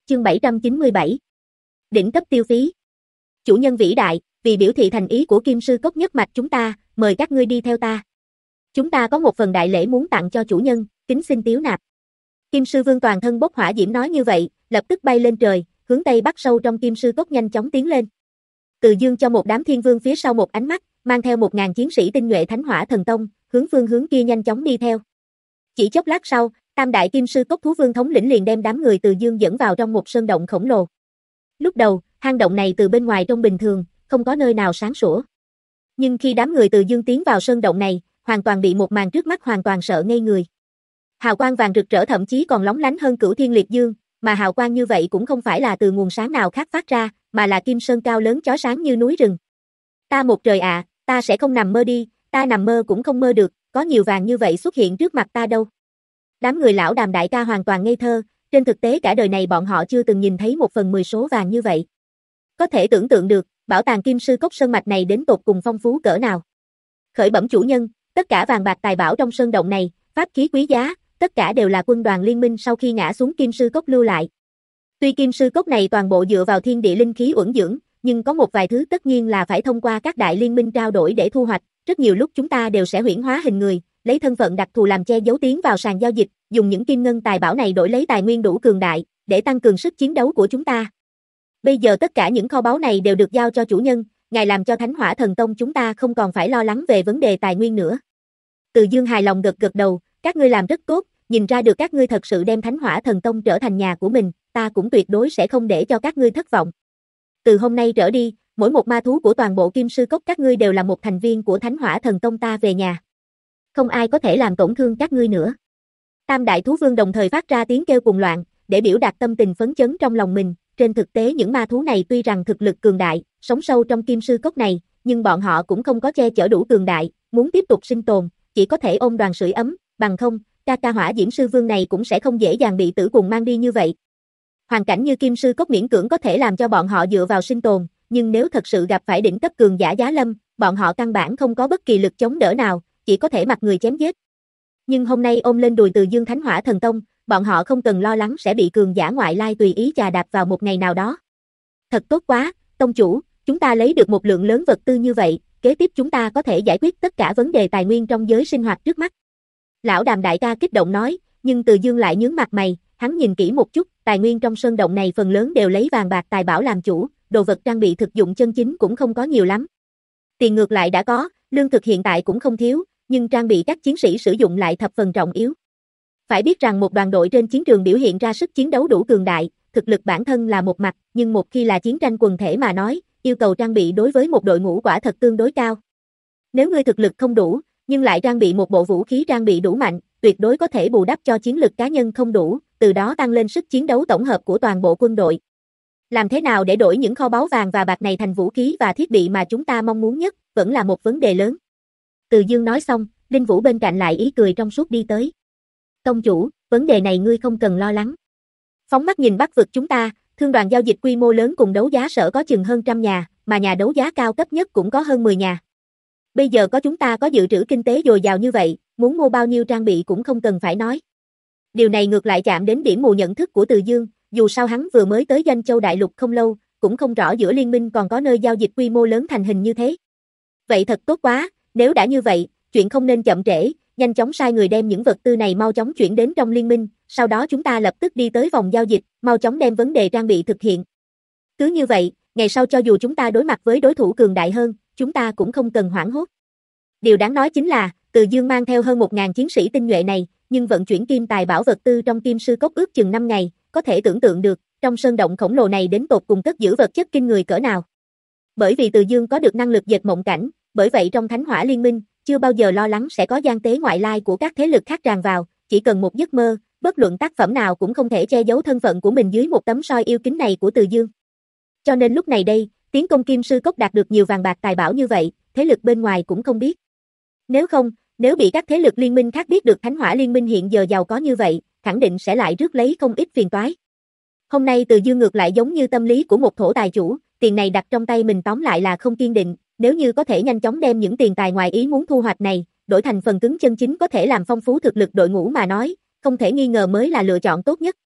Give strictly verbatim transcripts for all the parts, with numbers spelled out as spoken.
Chương bảy trăm chín mươi bảy. Đỉnh cấp tiêu phí. Chủ nhân vĩ đại, vì biểu thị thành ý của Kim Sư Cốc nhất mạch chúng ta, mời các ngươi đi theo ta. Chúng ta có một phần đại lễ muốn tặng cho chủ nhân, kính xin tiếu nạp. Kim Sư Vương toàn thân bốc hỏa diễm nói như vậy, lập tức bay lên trời, hướng tây bắc sâu trong Kim Sư Cốc nhanh chóng tiến lên. Từ Dương cho một đám thiên vương phía sau một ánh mắt, mang theo một ngàn chiến sĩ tinh nhuệ Thánh Hỏa Thần Tông, hướng phương hướng kia nhanh chóng đi theo. Chỉ chốc lát sau, Tam đại Kim Sư Cốc thú vương thống lĩnh liền đem đám người Từ Dương dẫn vào trong một sơn động khổng lồ. Lúc đầu, hang động này từ bên ngoài trông bình thường, không có nơi nào sáng sủa. Nhưng khi đám người Từ Dương tiến vào sơn động này, hoàn toàn bị một màn trước mắt hoàn toàn sợ ngây người. Hào quang vàng rực rỡ thậm chí còn lóng lánh hơn Cửu Thiên Liệt Dương, mà hào quang như vậy cũng không phải là từ nguồn sáng nào khác phát ra, mà là kim sơn cao lớn chói sáng như núi rừng. Ta một trời ạ, à, ta sẽ không nằm mơ đi, ta nằm mơ cũng không mơ được, có nhiều vàng như vậy xuất hiện trước mặt ta đâu. Đám người lão Đàm đại ca hoàn toàn ngây thơ, trên thực tế cả đời này bọn họ chưa từng nhìn thấy một phần mười số vàng như vậy. Có thể tưởng tượng được, bảo tàng Kim Sư Cốc sơn mạch này đến tột cùng phong phú cỡ nào. Khởi bẩm chủ nhân, tất cả vàng bạc tài bảo trong sơn động này, pháp khí quý giá, tất cả đều là quân đoàn liên minh sau khi ngã xuống Kim Sư Cốc lưu lại. Tuy Kim Sư Cốc này toàn bộ dựa vào thiên địa linh khí uẩn dưỡng, nhưng có một vài thứ tất nhiên là phải thông qua các đại liên minh trao đổi để thu hoạch, rất nhiều lúc chúng ta đều sẽ huyễn hóa hình người, lấy thân phận đặc thù làm che giấu tiến vào sàn giao dịch, dùng những kim ngân tài bảo này đổi lấy tài nguyên đủ cường đại, để tăng cường sức chiến đấu của chúng ta. Bây giờ tất cả những kho báu này đều được giao cho chủ nhân, ngài làm cho Thánh Hỏa Thần Tông chúng ta không còn phải lo lắng về vấn đề tài nguyên nữa. Từ Dương hài lòng gật gật đầu, các ngươi làm rất tốt, nhìn ra được các ngươi thật sự đem Thánh Hỏa Thần Tông trở thành nhà của mình, ta cũng tuyệt đối sẽ không để cho các ngươi thất vọng. Từ hôm nay trở đi, mỗi một ma thú của toàn bộ Kim Sư Cốc các ngươi đều là một thành viên của Thánh Hỏa Thần Tông ta về nhà. Không ai có thể làm tổn thương các ngươi nữa. Tam đại thú vương đồng thời phát ra tiếng kêu cuồng loạn, để biểu đạt tâm tình phấn chấn trong lòng mình. Trên thực tế những ma thú này tuy rằng thực lực cường đại, sống sâu trong Kim Sư Cốc này, nhưng bọn họ cũng không có che chở đủ cường đại, muốn tiếp tục sinh tồn, chỉ có thể ôm đoàn sưởi ấm, bằng không, ca ca Hỏa Diễm Sư Vương này cũng sẽ không dễ dàng bị tử cùng mang đi như vậy. Hoàn cảnh như Kim Sư Cốc miễn cưỡng có thể làm cho bọn họ dựa vào sinh tồn, nhưng nếu thật sự gặp phải đỉnh cấp cường giả giá lâm, bọn họ căn bản không có bất kỳ lực chống đỡ nào, chỉ có thể mặc người chém giết. Nhưng hôm nay ôm lên đùi Từ Dương Thánh Hỏa Thần Tông, bọn họ không cần lo lắng sẽ bị cường giả ngoại lai tùy ý chà đạp vào một ngày nào đó. Thật tốt quá, tông chủ, chúng ta lấy được một lượng lớn vật tư như vậy, kế tiếp chúng ta có thể giải quyết tất cả vấn đề tài nguyên trong giới sinh hoạt trước mắt. Lão Đàm đại ca kích động nói, nhưng Từ Dương lại nhướng mặt mày, hắn nhìn kỹ một chút, tài nguyên trong sơn động này phần lớn đều lấy vàng bạc tài bảo làm chủ, đồ vật trang bị thực dụng chân chính cũng không có nhiều lắm. Tiền ngược lại đã có, lương thực hiện tại cũng không thiếu, nhưng trang bị các chiến sĩ sử dụng lại thập phần trọng yếu. Phải biết rằng một đoàn đội trên chiến trường biểu hiện ra sức chiến đấu đủ cường đại, thực lực bản thân là một mặt, nhưng một khi là chiến tranh quần thể mà nói, yêu cầu trang bị đối với một đội ngũ quả thật tương đối cao. Nếu ngươi thực lực không đủ, nhưng lại trang bị một bộ vũ khí trang bị đủ mạnh, tuyệt đối có thể bù đắp cho chiến lực cá nhân không đủ, từ đó tăng lên sức chiến đấu tổng hợp của toàn bộ quân đội. Làm thế nào để đổi những kho báu vàng và bạc này thành vũ khí và thiết bị mà chúng ta mong muốn nhất, vẫn là một vấn đề lớn. Từ Dương nói xong, Linh Vũ bên cạnh lại ý cười trong suốt đi tới. Tông chủ, vấn đề này ngươi không cần lo lắng. Phóng mắt nhìn Bắc vực chúng ta, thương đoàn giao dịch quy mô lớn cùng đấu giá sở có chừng hơn trăm nhà, mà nhà đấu giá cao cấp nhất cũng có hơn mười nhà. Bây giờ có chúng ta có dự trữ kinh tế dồi dào như vậy, muốn mua bao nhiêu trang bị cũng không cần phải nói. Điều này ngược lại chạm đến điểm mù nhận thức của Từ Dương, dù sao hắn vừa mới tới Doanh Châu Đại Lục không lâu, cũng không rõ giữa liên minh còn có nơi giao dịch quy mô lớn thành hình như thế. Vậy thật tốt quá, nếu đã như vậy, chuyện không nên chậm trễ, nhanh chóng sai người đem những vật tư này mau chóng chuyển đến trong liên minh, sau đó chúng ta lập tức đi tới vòng giao dịch, mau chóng đem vấn đề trang bị thực hiện. Cứ như vậy, ngày sau cho dù chúng ta đối mặt với đối thủ cường đại hơn, chúng ta cũng không cần hoảng hốt. Điều đáng nói chính là, Từ Dương mang theo hơn một nghìn chiến sĩ tinh nhuệ này, nhưng vận chuyển kim tài bảo vật tư trong Kim Sư Cốc ước chừng năm ngày, có thể tưởng tượng được, trong sơn động khổng lồ này đến tột cùng cất giữ vật chất kinh người cỡ nào. Bởi vì Từ Dương có được năng lực dệt mộng cảnh, bởi vậy trong Thánh Hỏa Liên minh, chưa bao giờ lo lắng sẽ có gian tế ngoại lai của các thế lực khác tràn vào, chỉ cần một giấc mơ, bất luận tác phẩm nào cũng không thể che giấu thân phận của mình dưới một tấm soi yêu kính này của Từ Dương. Cho nên lúc này đây, tiến công Kim Sư Cốc đạt được nhiều vàng bạc tài bảo như vậy, thế lực bên ngoài cũng không biết. Nếu không, nếu bị các thế lực liên minh khác biết được Thánh Hỏa Liên minh hiện giờ giàu có như vậy, khẳng định sẽ lại rước lấy không ít phiền toái. Hôm nay Từ Dương ngược lại giống như tâm lý của một thổ tài chủ, tiền này đặt trong tay mình tóm lại là không kiên định, nếu như có thể nhanh chóng đem những tiền tài ngoài ý muốn thu hoạch này, đổi thành phần cứng chân chính có thể làm phong phú thực lực đội ngũ mà nói, không thể nghi ngờ mới là lựa chọn tốt nhất.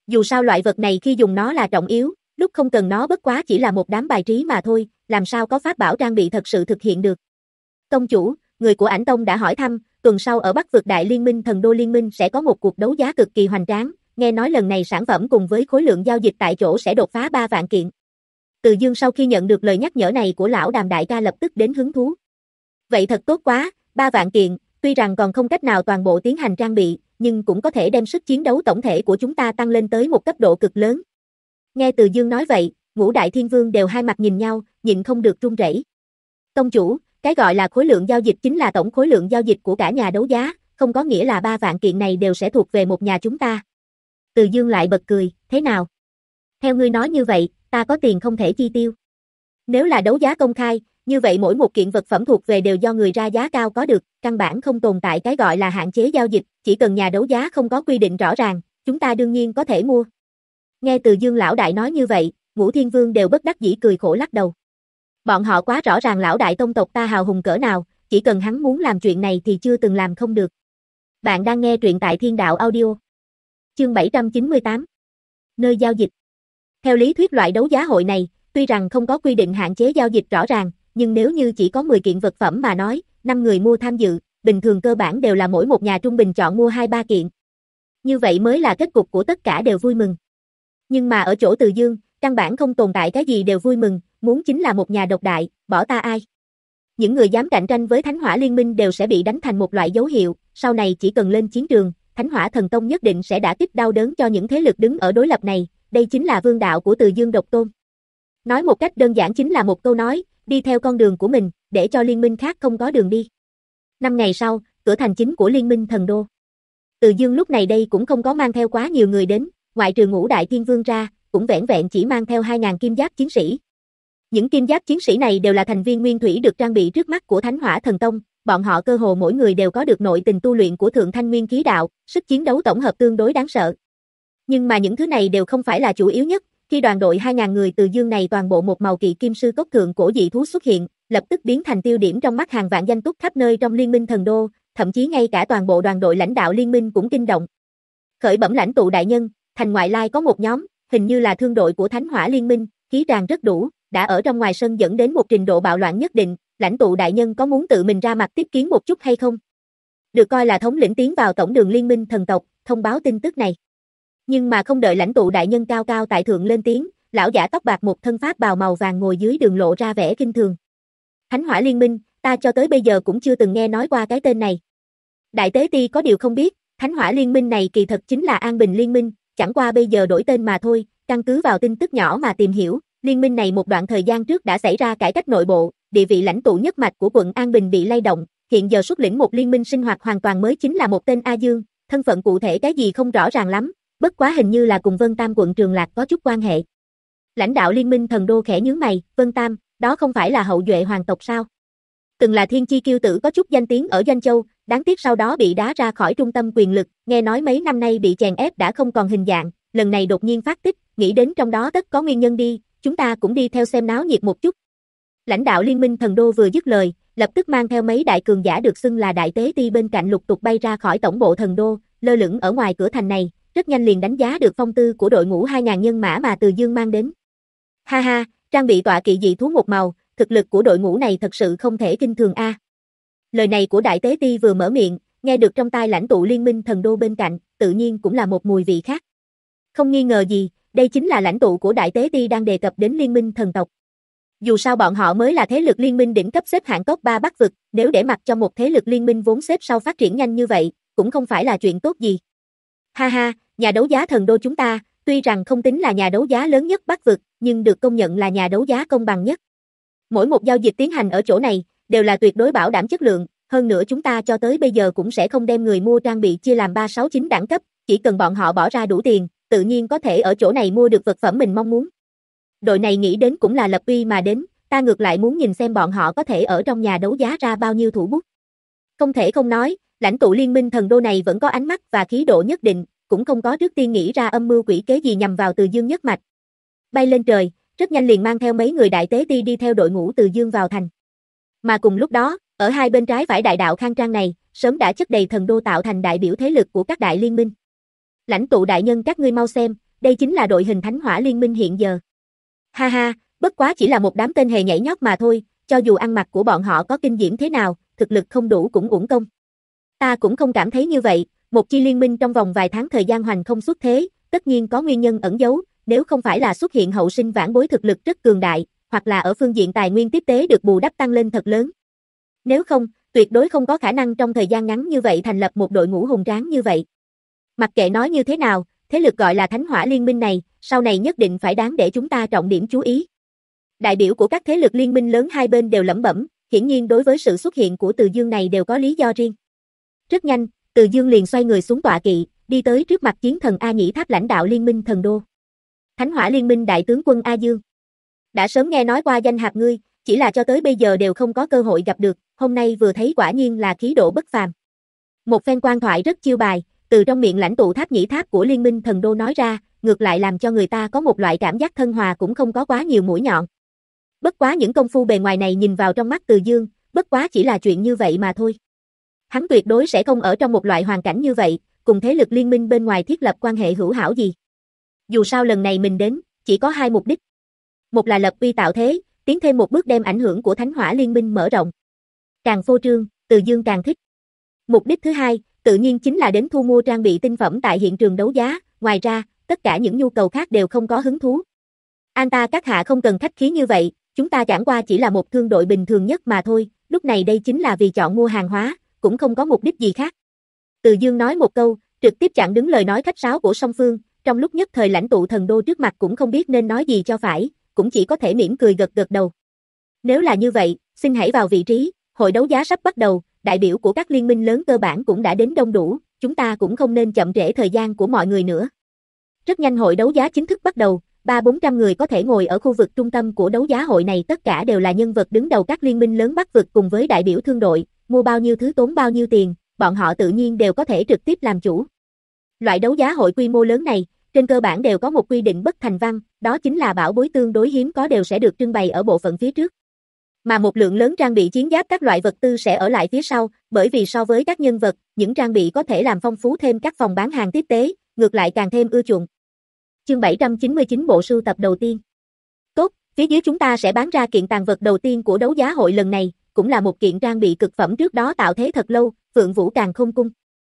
Dù sao loại vật này khi dùng nó là trọng yếu, lúc không cần nó bất quá chỉ là một đám bài trí mà thôi, làm sao có pháp bảo trang bị thật sự thực hiện được. Tông chủ, người của Ảnh Tông đã hỏi thăm, tuần sau ở Bắc vực Đại Liên minh Thần Đô Liên minh sẽ có một cuộc đấu giá cực kỳ hoành tráng, nghe nói lần này sản phẩm cùng với khối lượng giao dịch tại chỗ sẽ đột phá ba vạn kiện. Từ Dương sau khi nhận được lời nhắc nhở này của lão Đàm đại ca lập tức đến hứng thú. Vậy thật tốt quá, ba vạn kiện, tuy rằng còn không cách nào toàn bộ tiến hành trang bị, nhưng cũng có thể đem sức chiến đấu tổng thể của chúng ta tăng lên tới một cấp độ cực lớn. Nghe Từ Dương nói vậy, ngũ đại thiên vương đều hai mặt nhìn nhau, nhịn không được run rẩy. Tông chủ, cái gọi là khối lượng giao dịch chính là tổng khối lượng giao dịch của cả nhà đấu giá, không có nghĩa là ba vạn kiện này đều sẽ thuộc về một nhà chúng ta. Từ Dương lại bật cười, thế nào? Theo ngươi nói như vậy, ta có tiền không thể chi tiêu. Nếu là đấu giá công khai, như vậy mỗi một kiện vật phẩm thuộc về đều do người ra giá cao có được, căn bản không tồn tại cái gọi là hạn chế giao dịch, chỉ cần nhà đấu giá không có quy định rõ ràng, chúng ta đương nhiên có thể mua. Nghe Từ Dương lão đại nói như vậy, ngũ thiên vương đều bất đắc dĩ cười khổ lắc đầu. Bọn họ quá rõ ràng lão đại tông tộc ta hào hùng cỡ nào, chỉ cần hắn muốn làm chuyện này thì chưa từng làm không được. Bạn đang nghe truyện tại Thiên Đạo Audio. Chương bảy trăm chín mươi tám. Nơi giao dịch. Theo lý thuyết loại đấu giá hội này, tuy rằng không có quy định hạn chế giao dịch rõ ràng, nhưng nếu như chỉ có mười kiện vật phẩm mà nói, năm người mua tham dự, bình thường cơ bản đều là mỗi một nhà trung bình chọn mua hai ba kiện. Như vậy mới là kết cục của tất cả đều vui mừng. Nhưng mà ở chỗ Từ Dương, căn bản không tồn tại cái gì đều vui mừng, muốn chính là một nhà độc đại, bỏ ta ai. Những người dám cạnh tranh với Thánh Hỏa Liên minh đều sẽ bị đánh thành một loại dấu hiệu, sau này chỉ cần lên chiến trường, Thánh Hỏa Thần Tông nhất định sẽ đả kích đau đớn cho những thế lực đứng ở đối lập này, đây chính là vương đạo của Từ Dương độc tôn. Nói một cách đơn giản chính là một câu nói, đi theo con đường của mình, để cho liên minh khác không có đường đi. Năm ngày sau, cửa thành chính của liên minh Thần Đô. Từ Dương lúc này đây cũng không có mang theo quá nhiều người đến, ngoại trừ ngũ đại thiên vương ra, cũng vẻn vẹn chỉ mang theo hai nghìn kim giáp chiến sĩ. Những kim giáp chiến sĩ này đều là thành viên nguyên thủy được trang bị trước mắt của Thánh Hỏa Thần Tông, bọn họ cơ hồ mỗi người đều có được nội tình tu luyện của Thượng Thanh Nguyên Khí Đạo, sức chiến đấu tổng hợp tương đối đáng sợ. Nhưng mà những thứ này đều không phải là chủ yếu nhất, khi đoàn đội hai nghìn người Từ Dương này toàn bộ một màu kỵ kim sư cốc thượng cổ dị thú xuất hiện, lập tức biến thành tiêu điểm trong mắt hàng vạn danh túc khắp nơi trong liên minh Thần Đô, thậm chí ngay cả toàn bộ đoàn đội lãnh đạo liên minh cũng kinh động. Khởi bẩm lãnh tụ đại nhân, thành ngoại lai có một nhóm, hình như là thương đội của Thánh Hỏa Liên minh, khí tràng rất đủ, đã ở trong ngoài sân dẫn đến một trình độ bạo loạn nhất định, lãnh tụ đại nhân có muốn tự mình ra mặt tiếp kiến một chút hay không? Được coi là thống lĩnh tiến vào tổng đường liên minh thần tộc, thông báo tin tức này. Nhưng mà không đợi lãnh tụ đại nhân cao cao tại thượng lên tiếng, lão giả tóc bạc một thân pháp bào màu vàng ngồi dưới đường lộ ra vẻ kinh thường. Thánh Hỏa Liên minh, ta cho tới bây giờ cũng chưa từng nghe nói qua cái tên này. Đại tế ti có điều không biết, Thánh Hỏa Liên minh này kỳ thật chính là An Bình Liên minh, chẳng qua bây giờ đổi tên mà thôi, căn cứ vào tin tức nhỏ mà tìm hiểu, liên minh này một đoạn thời gian trước đã xảy ra cải cách nội bộ, địa vị lãnh tụ nhất mạch của quận An Bình bị lay động, hiện giờ xuất lĩnh một liên minh sinh hoạt hoàn toàn mới chính là một tên A Dương, thân phận cụ thể cái gì không rõ ràng lắm, bất quá hình như là cùng Vân Tam quận Trường Lạc có chút quan hệ. Lãnh đạo liên minh Thần Đô khẽ nhướng mày, Vân Tam, đó không phải là hậu duệ hoàng tộc sao? Từng là thiên chi kiêu tử có chút danh tiếng ở Doanh Châu, đáng tiếc sau đó bị đá ra khỏi trung tâm quyền lực, nghe nói mấy năm nay bị chèn ép đã không còn hình dạng, lần này đột nhiên phát tích, nghĩ đến trong đó tất có nguyên nhân đi, chúng ta cũng đi theo xem náo nhiệt một chút. Lãnh đạo liên minh Thần Đô vừa dứt lời, lập tức mang theo mấy đại cường giả được xưng là đại tế ti bên cạnh lục tục bay ra khỏi tổng bộ Thần Đô, lơ lửng ở ngoài cửa thành này, rất nhanh liền đánh giá được phong tư của đội ngũ hai nghìn nhân mã mà Từ Dương mang đến. Ha ha, trang bị tọa kỵ dị thú một màu, thực lực của đội ngũ này thật sự không thể kinh thường a. À. Lời này của đại tế ti vừa mở miệng, nghe được trong tai lãnh tụ liên minh Thần Đô bên cạnh, tự nhiên cũng là một mùi vị khác. Không nghi ngờ gì, đây chính là lãnh tụ của đại tế ti đang đề cập đến liên minh thần tộc. Dù sao bọn họ mới là thế lực liên minh đỉnh cấp xếp hạng top ba Bắc vực, nếu để mặc cho một thế lực liên minh vốn xếp sau phát triển nhanh như vậy, cũng không phải là chuyện tốt gì. Ha ha, nhà đấu giá Thần Đô chúng ta, tuy rằng không tính là nhà đấu giá lớn nhất Bắc vực, nhưng được công nhận là nhà đấu giá công bằng nhất. Mỗi một giao dịch tiến hành ở chỗ này, đều là tuyệt đối bảo đảm chất lượng, hơn nữa chúng ta cho tới bây giờ cũng sẽ không đem người mua trang bị chia làm ba sáu chín đẳng cấp, chỉ cần bọn họ bỏ ra đủ tiền, tự nhiên có thể ở chỗ này mua được vật phẩm mình mong muốn. Đội này nghĩ đến cũng là lập uy mà đến, ta ngược lại muốn nhìn xem bọn họ có thể ở trong nhà đấu giá ra bao nhiêu thủ bút. Không thể không nói, lãnh tụ liên minh Thần Đô này vẫn có ánh mắt và khí độ nhất định, cũng không có trước tiên nghĩ ra âm mưu quỷ kế gì nhằm vào Từ Dương nhất mạch. Bay lên trời, rất nhanh liền mang theo mấy người đại tế ti đi theo đội ngũ Từ Dương vào thành. Mà cùng lúc đó, ở hai bên trái phải đại đạo khang trang này, sớm đã chất đầy Thần Đô tạo thành đại biểu thế lực của các đại liên minh. Lãnh tụ đại nhân các ngươi mau xem, Đây chính là đội hình Thánh Hỏa Liên minh hiện giờ. Ha ha, bất quá chỉ là một đám tên hề nhảy nhót mà thôi, cho dù ăn mặc của bọn họ có kinh diễm thế nào, thực lực không đủ cũng uổng công. Ta cũng không cảm thấy như vậy, một chi liên minh trong vòng vài tháng thời gian hoành không xuất thế, tất nhiên có nguyên nhân ẩn giấu, nếu không phải là xuất hiện hậu sinh vãn bối thực lực rất cường đại, hoặc là ở phương diện tài nguyên tiếp tế được bù đắp tăng lên thật lớn. Nếu không, tuyệt đối không có khả năng trong thời gian ngắn như vậy thành lập một đội ngũ hùng tráng như vậy. Mặc kệ nói như thế nào, thế lực gọi là Thánh Hỏa Liên minh này, sau này nhất định phải đáng để chúng ta trọng điểm chú ý. Đại biểu của các thế lực liên minh lớn hai bên đều lẩm bẩm, hiển nhiên đối với sự xuất hiện của Từ Dương này đều có lý do riêng. Rất nhanh, Từ Dương liền xoay người xuống tọa kỵ, đi tới trước mặt chiến thần A Nhĩ Tháp lãnh đạo liên minh thần đô. Thánh Hỏa Liên minh đại tướng quân A Dương. Đã sớm nghe nói qua danh hạt ngươi, chỉ là cho tới bây giờ đều không có cơ hội gặp được, hôm nay vừa thấy quả nhiên là khí độ bất phàm. Một phen quan thoại rất chiêu bài, từ trong miệng lãnh tụ Tháp Nhĩ Tháp của liên minh thần đô nói ra, ngược lại làm cho người ta có một loại cảm giác thân hòa cũng không có quá nhiều mũi nhọn. Bất quá những công phu bề ngoài này nhìn vào trong mắt Từ Dương, bất quá chỉ là chuyện như vậy mà thôi. Hắn tuyệt đối sẽ không ở trong một loại hoàn cảnh như vậy, cùng thế lực liên minh bên ngoài thiết lập quan hệ hữu hảo gì. Dù sao lần này mình đến, chỉ có hai mục đích. Một là lập uy tạo thế, tiến thêm một bước đem ảnh hưởng của Thánh Hỏa Liên minh mở rộng. Càng phô trương, Từ Dương càng thích. Mục đích thứ hai, tự nhiên chính là đến thu mua trang bị tinh phẩm tại hiện trường đấu giá, ngoài ra, tất cả những nhu cầu khác đều không có hứng thú. An ta các hạ không cần khách khí như vậy, chúng ta chẳng qua chỉ là một thương đội bình thường nhất mà thôi, lúc này đây chính là vì chọn mua hàng hóa, cũng không có mục đích gì khác. Từ Dương nói một câu, trực tiếp chặn đứng lời nói khách sáo của song phương, trong lúc nhất thời lãnh tụ thần đô trước mặt cũng không biết nên nói gì cho phải, cũng chỉ có thể mỉm cười gật gật đầu. Nếu là như vậy, xin hãy vào vị trí, hội đấu giá sắp bắt đầu, đại biểu của các liên minh lớn cơ bản cũng đã đến đông đủ, chúng ta cũng không nên chậm trễ thời gian của mọi người nữa. Rất nhanh hội đấu giá chính thức bắt đầu, ba bốn trăm người có thể ngồi ở khu vực trung tâm của đấu giá hội này, tất cả đều là nhân vật đứng đầu các liên minh lớn Bắc vực cùng với đại biểu thương đội, mua bao nhiêu thứ tốn bao nhiêu tiền, bọn họ tự nhiên đều có thể trực tiếp làm chủ. Loại đấu giá hội quy mô lớn này, trên cơ bản đều có một quy định bất thành văn, đó chính là bảo bối tương đối hiếm có đều sẽ được trưng bày ở bộ phận phía trước. Mà một lượng lớn trang bị chiến giáp các loại vật tư sẽ ở lại phía sau, bởi vì so với các nhân vật, những trang bị có thể làm phong phú thêm các phòng bán hàng tiếp tế, ngược lại càng thêm ưa chuộng. Chương bảy trăm chín mươi chín bộ sưu tập đầu tiên. Tốt, phía dưới chúng ta sẽ bán ra kiện tàn vật đầu tiên của đấu giá hội lần này, cũng là một kiện trang bị cực phẩm trước đó tạo thế thật lâu, Phượng Vũ Càn Khôn Cung.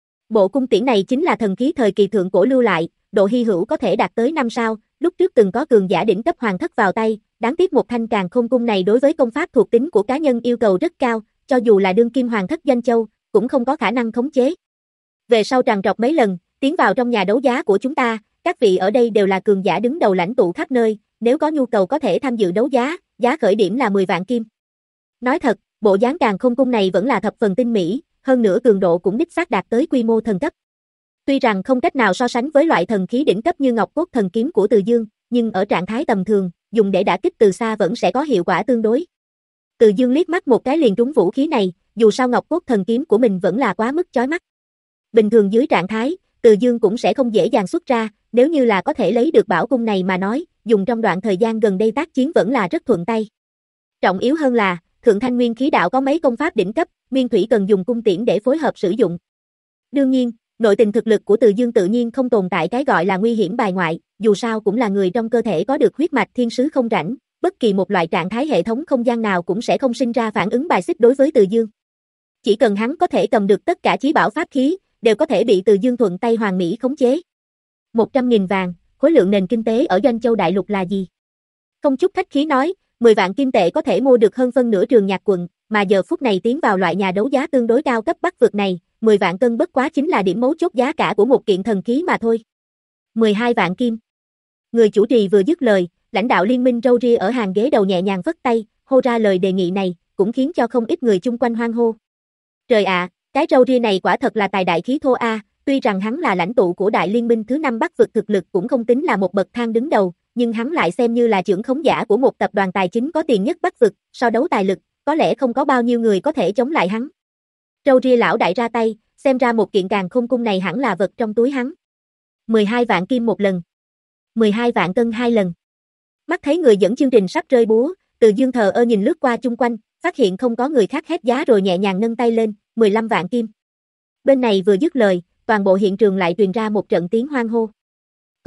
Bộ cung tiễn này chính là thần khí thời kỳ thượng cổ lưu lại, độ hy hữu có thể đạt tới năm sao, lúc trước từng có cường giả đỉnh cấp hoàng thất vào tay, đáng tiếc một thanh Càn Khôn Cung này đối với công pháp thuộc tính của cá nhân yêu cầu rất cao, cho dù là đương kim hoàng thất Doanh Châu, cũng không có khả năng khống chế. Về sau trằn trọc mấy lần, tiến vào trong nhà đấu giá của chúng ta, các vị ở đây đều là cường giả đứng đầu lãnh tụ khắp nơi, nếu có nhu cầu có thể tham dự đấu giá, giá khởi điểm là mười vạn kim. Nói thật, bộ dáng Càn Khôn Cung này vẫn là thập phần tinh mỹ, hơn nữa cường độ cũng đích xác đạt tới quy mô thần cấp. Tuy rằng không cách nào so sánh với loại thần khí đỉnh cấp như Ngọc Cốt Thần Kiếm của Từ Dương, nhưng ở trạng thái tầm thường, dùng để đả kích từ xa vẫn sẽ có hiệu quả tương đối. Từ Dương liếc mắt một cái liền trúng vũ khí này, dù sao Ngọc Cốt Thần Kiếm của mình vẫn là quá mức chói mắt. Bình thường dưới trạng thái, Từ Dương cũng sẽ không dễ dàng xuất ra, nếu như là có thể lấy được bảo cung này mà nói, dùng trong đoạn thời gian gần đây tác chiến vẫn là rất thuận tay. Trọng yếu hơn là, Thượng Thanh Nguyên Khí Đạo có mấy công pháp đỉnh cấp, Nguyên Thủy cần dùng cung tiễn để phối hợp sử dụng. Đương nhiên, nội tình thực lực của Từ Dương tự nhiên không tồn tại cái gọi là nguy hiểm bài ngoại, dù sao cũng là người trong cơ thể có được huyết mạch thiên sứ không rảnh, bất kỳ một loại trạng thái hệ thống không gian nào cũng sẽ không sinh ra phản ứng bài xích đối với Từ Dương. Chỉ cần hắn có thể cầm được tất cả chí bảo pháp khí, đều có thể bị Từ Dương thuận tay hoàn mỹ khống chế. một trăm nghìn vàng, khối lượng nền kinh tế ở Doanh Châu Đại Lục là gì? Không chút khách khí nói, mười vạn kim tệ có thể mua được hơn phân nửa Trường Nhạc quận, mà giờ phút này tiến vào loại nhà đấu giá tương đối cao cấp Bắc vực này, mười vạn cân bất quá chính là điểm mấu chốt giá cả của một kiện thần khí mà thôi. mười hai vạn kim. Người chủ trì vừa dứt lời, lãnh đạo liên minh râu ria ở hàng ghế đầu nhẹ nhàng vất tay, hô ra lời đề nghị này, cũng khiến cho không ít người chung quanh hoan hô. Trời ạ, cái râu ria này quả thật là tài đại khí thô a, tuy rằng hắn là lãnh tụ của đại liên minh thứ năm Bắc vực thực lực cũng không tính là một bậc thang đứng đầu, nhưng hắn lại xem như là trưởng khống giả của một tập đoàn tài chính có tiền nhất Bắc vực, so đấu tài lực, có lẽ không có bao nhiêu người có thể chống lại hắn. Râu ria lão đại ra tay, xem ra một kiện Càn Khôn Cung này hẳn là vật trong túi hắn. mười hai vạn kim một lần. mười hai vạn cân hai lần. Mắt thấy người dẫn chương trình sắp rơi búa, Từ Dương thờ ơ nhìn lướt qua chung quanh, phát hiện không có người khác hét giá rồi nhẹ nhàng nâng tay lên, mười lăm vạn kim. Bên này vừa dứt lời, toàn bộ hiện trường lại truyền ra một trận tiếng hoan hô.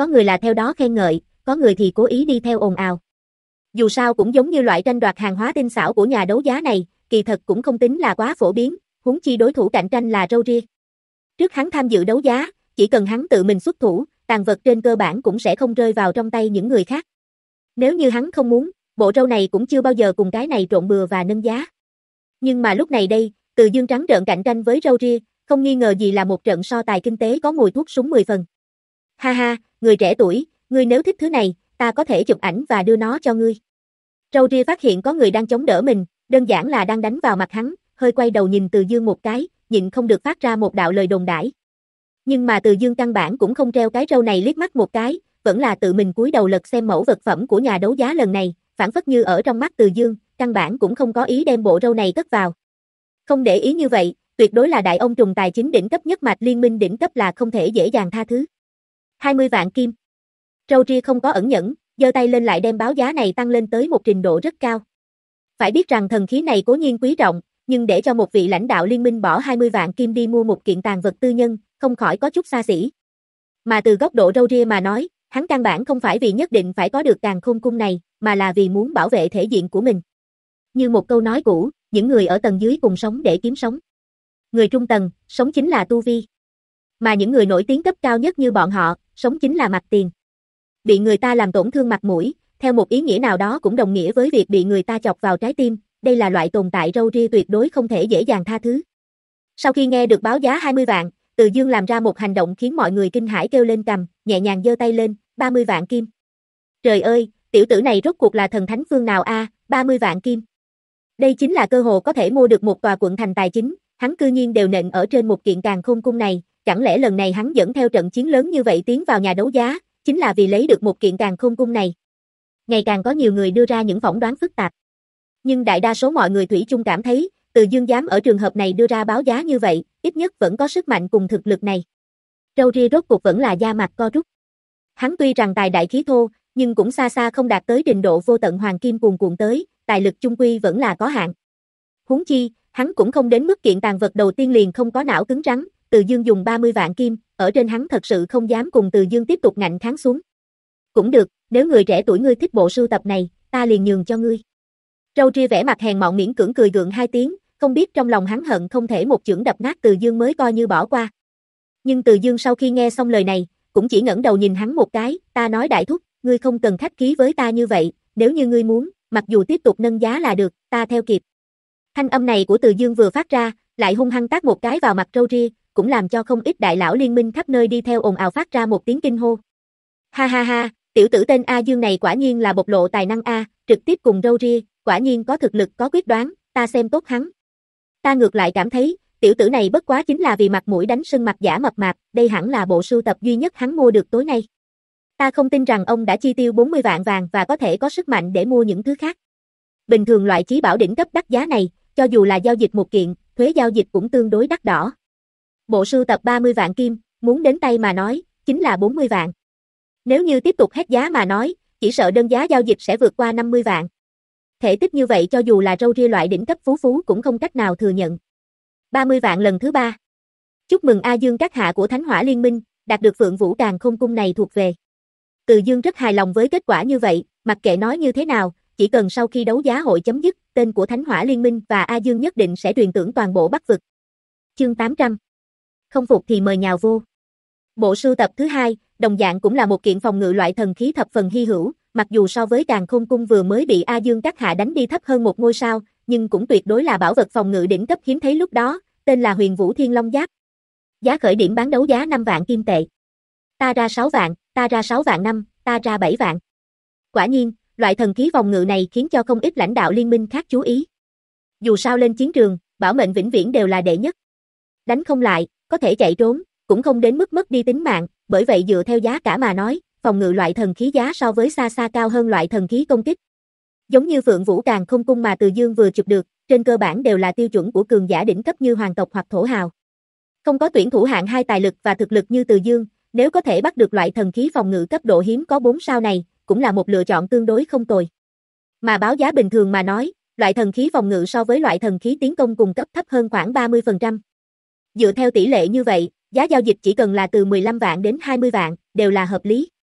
Có người là theo đó khen ngợi, có người thì cố ý đi theo ồn ào. Dù sao cũng giống như loại tranh đoạt hàng hóa tinh xảo của nhà đấu giá này, kỳ thật cũng không tính là quá phổ biến, huống chi đối thủ cạnh tranh là râu ria. Trước hắn tham dự đấu giá, chỉ cần hắn tự mình xuất thủ, tàn vật trên cơ bản cũng sẽ không rơi vào trong tay những người khác. Nếu như hắn không muốn, bộ râu này cũng chưa bao giờ cùng cái này trộn bừa và nâng giá. Nhưng mà lúc này đây, Từ Dương trắng trợn cạnh tranh với râu ria, không nghi ngờ gì là một trận so tài kinh tế có mùi thuốc súng mười phần. Ha ha, người trẻ tuổi, ngươi nếu thích thứ này, ta có thể chụp ảnh và đưa nó cho ngươi. Râu ria phát hiện có người đang chống đỡ mình, đơn giản là đang đánh vào mặt hắn, hơi quay đầu nhìn Từ Dương một cái, nhịn không được phát ra một đạo lời đồn đãi. Nhưng mà Từ Dương căn bản cũng không treo cái râu này liếc mắt một cái, vẫn là tự mình cúi đầu lật xem mẫu vật phẩm của nhà đấu giá lần này, phản phất như ở trong mắt Từ Dương, căn bản cũng không có ý đem bộ râu này cất vào. Không để ý như vậy, tuyệt đối là đại ông trùm tài chính đỉnh cấp nhất mạch liên minh đỉnh cấp là không thể dễ dàng tha thứ. hai mươi vạn kim. Râu ria không có ẩn nhẫn, giơ tay lên lại đem báo giá này tăng lên tới một trình độ rất cao. Phải biết rằng thần khí này cố nhiên quý trọng, nhưng để cho một vị lãnh đạo liên minh bỏ hai mươi vạn kim đi mua một kiện tàn vật tư nhân, không khỏi có chút xa xỉ. Mà từ góc độ râu ria mà nói, hắn căn bản không phải vì nhất định phải có được càn khôn cung này, mà là vì muốn bảo vệ thể diện của mình. Như một câu nói cũ, những người ở tầng dưới cùng sống để kiếm sống. Người trung tầng, sống chính là tu vi. Mà những người nổi tiếng cấp cao nhất như bọn họ, sống chính là mặt tiền. Bị người ta làm tổn thương mặt mũi, theo một ý nghĩa nào đó cũng đồng nghĩa với việc bị người ta chọc vào trái tim, đây là loại tồn tại râu ria tuyệt đối không thể dễ dàng tha thứ. Sau khi nghe được báo giá hai mươi vạn, Từ Dương làm ra một hành động khiến mọi người kinh hãi kêu lên cầm, nhẹ nhàng giơ tay lên, ba mươi vạn kim. Trời ơi, tiểu tử này rốt cuộc là thần thánh phương nào a, à, ba mươi vạn kim. Đây chính là cơ hội có thể mua được một tòa quận thành tài chính, hắn cư nhiên đều nện ở trên một kiện càn khôn cung này, chẳng lẽ lần này hắn dẫn theo trận chiến lớn như vậy tiến vào nhà đấu giá, chính là vì lấy được một kiện càn khôn cung này. Ngày càng có nhiều người đưa ra những phỏng đoán phức tạp. Nhưng đại đa số mọi người thủy chung cảm thấy, Từ Dương dám ở trường hợp này đưa ra báo giá như vậy, ít nhất vẫn có sức mạnh cùng thực lực này. Râu ria rốt cuộc vẫn là da mặt co rút. Hắn tuy rằng tài đại khí thô, nhưng cũng xa xa không đạt tới trình độ vô tận hoàng kim cuồn cuộn tới, tài lực chung quy vẫn là có hạn. Huống chi, hắn cũng không đến mức kiện tàn vật đầu tiên liền không có não cứng rắn, Từ Dương dùng ba mươi vạn kim, ở trên hắn thật sự không dám cùng Từ Dương tiếp tục ngạnh kháng xuống. Cũng được, nếu người trẻ tuổi ngươi thích bộ sưu tập này, ta liền nhường cho ngươi. Râu ria vẻ mặt hèn mọn miễn cưỡng cười gượng hai tiếng, không biết trong lòng hắn hận không thể một chưởng đập nát Từ Dương mới coi như bỏ qua. Nhưng Từ Dương sau khi nghe xong lời này, cũng chỉ ngẩng đầu nhìn hắn một cái, ta nói đại thúc, ngươi không cần khách khí với ta như vậy, nếu như ngươi muốn, mặc dù tiếp tục nâng giá là được, ta theo kịp. Thanh âm này của Từ Dương vừa phát ra, lại hung hăng tát một cái vào mặt râu ria, cũng làm cho không ít đại lão liên minh khắp nơi đi theo ồn ào phát ra một tiếng kinh hô. Ha ha ha, tiểu tử tên A Dương này quả nhiên là bộc lộ tài năng A, trực tiếp cùng râu ria, quả nhiên có thực lực có quyết đoán, ta xem tốt hắn. Ta ngược lại cảm thấy, tiểu tử này bất quá chính là vì mặt mũi đánh sưng mặt giả mập mạp, đây hẳn là bộ sưu tập duy nhất hắn mua được tối nay. Ta không tin rằng ông đã chi tiêu bốn mươi vạn vàng và có thể có sức mạnh để mua những thứ khác. Bình thường loại chí bảo đỉnh cấp đắt giá này, cho dù là giao dịch một kiện, thuế giao dịch cũng tương đối đắt đỏ. Bộ sưu tập ba mươi vạn kim, muốn đến tay mà nói, chính là bốn mươi vạn. Nếu như tiếp tục hét giá mà nói, chỉ sợ đơn giá giao dịch sẽ vượt qua năm mươi vạn. Thể tích như vậy cho dù là râu ria loại đỉnh cấp phú phú cũng không cách nào thừa nhận. ba mươi vạn lần thứ ba. Chúc mừng A Dương các hạ của Thánh Hỏa Liên minh, đạt được Phượng Vũ Càn Khôn cung này thuộc về. Từ Dương rất hài lòng với kết quả như vậy, mặc kệ nói như thế nào, chỉ cần sau khi đấu giá hội chấm dứt, tên của Thánh Hỏa Liên minh và A Dương nhất định sẽ truyền tưởng toàn bộ Bắc vực. Chương tám trăm. Không phục thì mời nhào vô. Bộ sưu tập thứ hai, đồng dạng cũng là một kiện phòng ngự loại thần khí thập phần hy hữu, mặc dù so với Càn Khôn cung vừa mới bị A Dương các hạ đánh đi thấp hơn một ngôi sao, nhưng cũng tuyệt đối là bảo vật phòng ngự đỉnh cấp hiếm thấy lúc đó, tên là Huyền Vũ Thiên Long Giáp. Giá khởi điểm bán đấu giá năm vạn kim tệ. Ta ra sáu vạn, ta ra sáu vạn năm, ta ra bảy vạn. Quả nhiên, loại thần khí phòng ngự này khiến cho không ít lãnh đạo liên minh khác chú ý. Dù sao lên chiến trường, bảo mệnh vĩnh viễn đều là đệ nhất. Đánh không lại, có thể chạy trốn, cũng không đến mức mất đi tính mạng, bởi vậy dựa theo giá cả mà nói, phòng ngự loại thần khí giá so với xa xa cao hơn loại thần khí công kích. Giống như Phượng Vũ Càn Khôn cung mà Từ Dương vừa chụp được, trên cơ bản đều là tiêu chuẩn của cường giả đỉnh cấp như hoàng tộc hoặc thổ hào. Không có tuyển thủ hạng hai tài lực và thực lực như Từ Dương, nếu có thể bắt được loại thần khí phòng ngự cấp độ hiếm có bốn sao này, cũng là một lựa chọn tương đối không tồi. Mà báo giá bình thường mà nói, loại thần khí phòng ngự so với loại thần khí tiến công cùng cấp thấp hơn khoảng ba mươi phần trăm. Dựa theo tỷ lệ như vậy, giá giao dịch chỉ cần là từ mười lăm vạn đến hai mươi vạn, đều là hợp lý.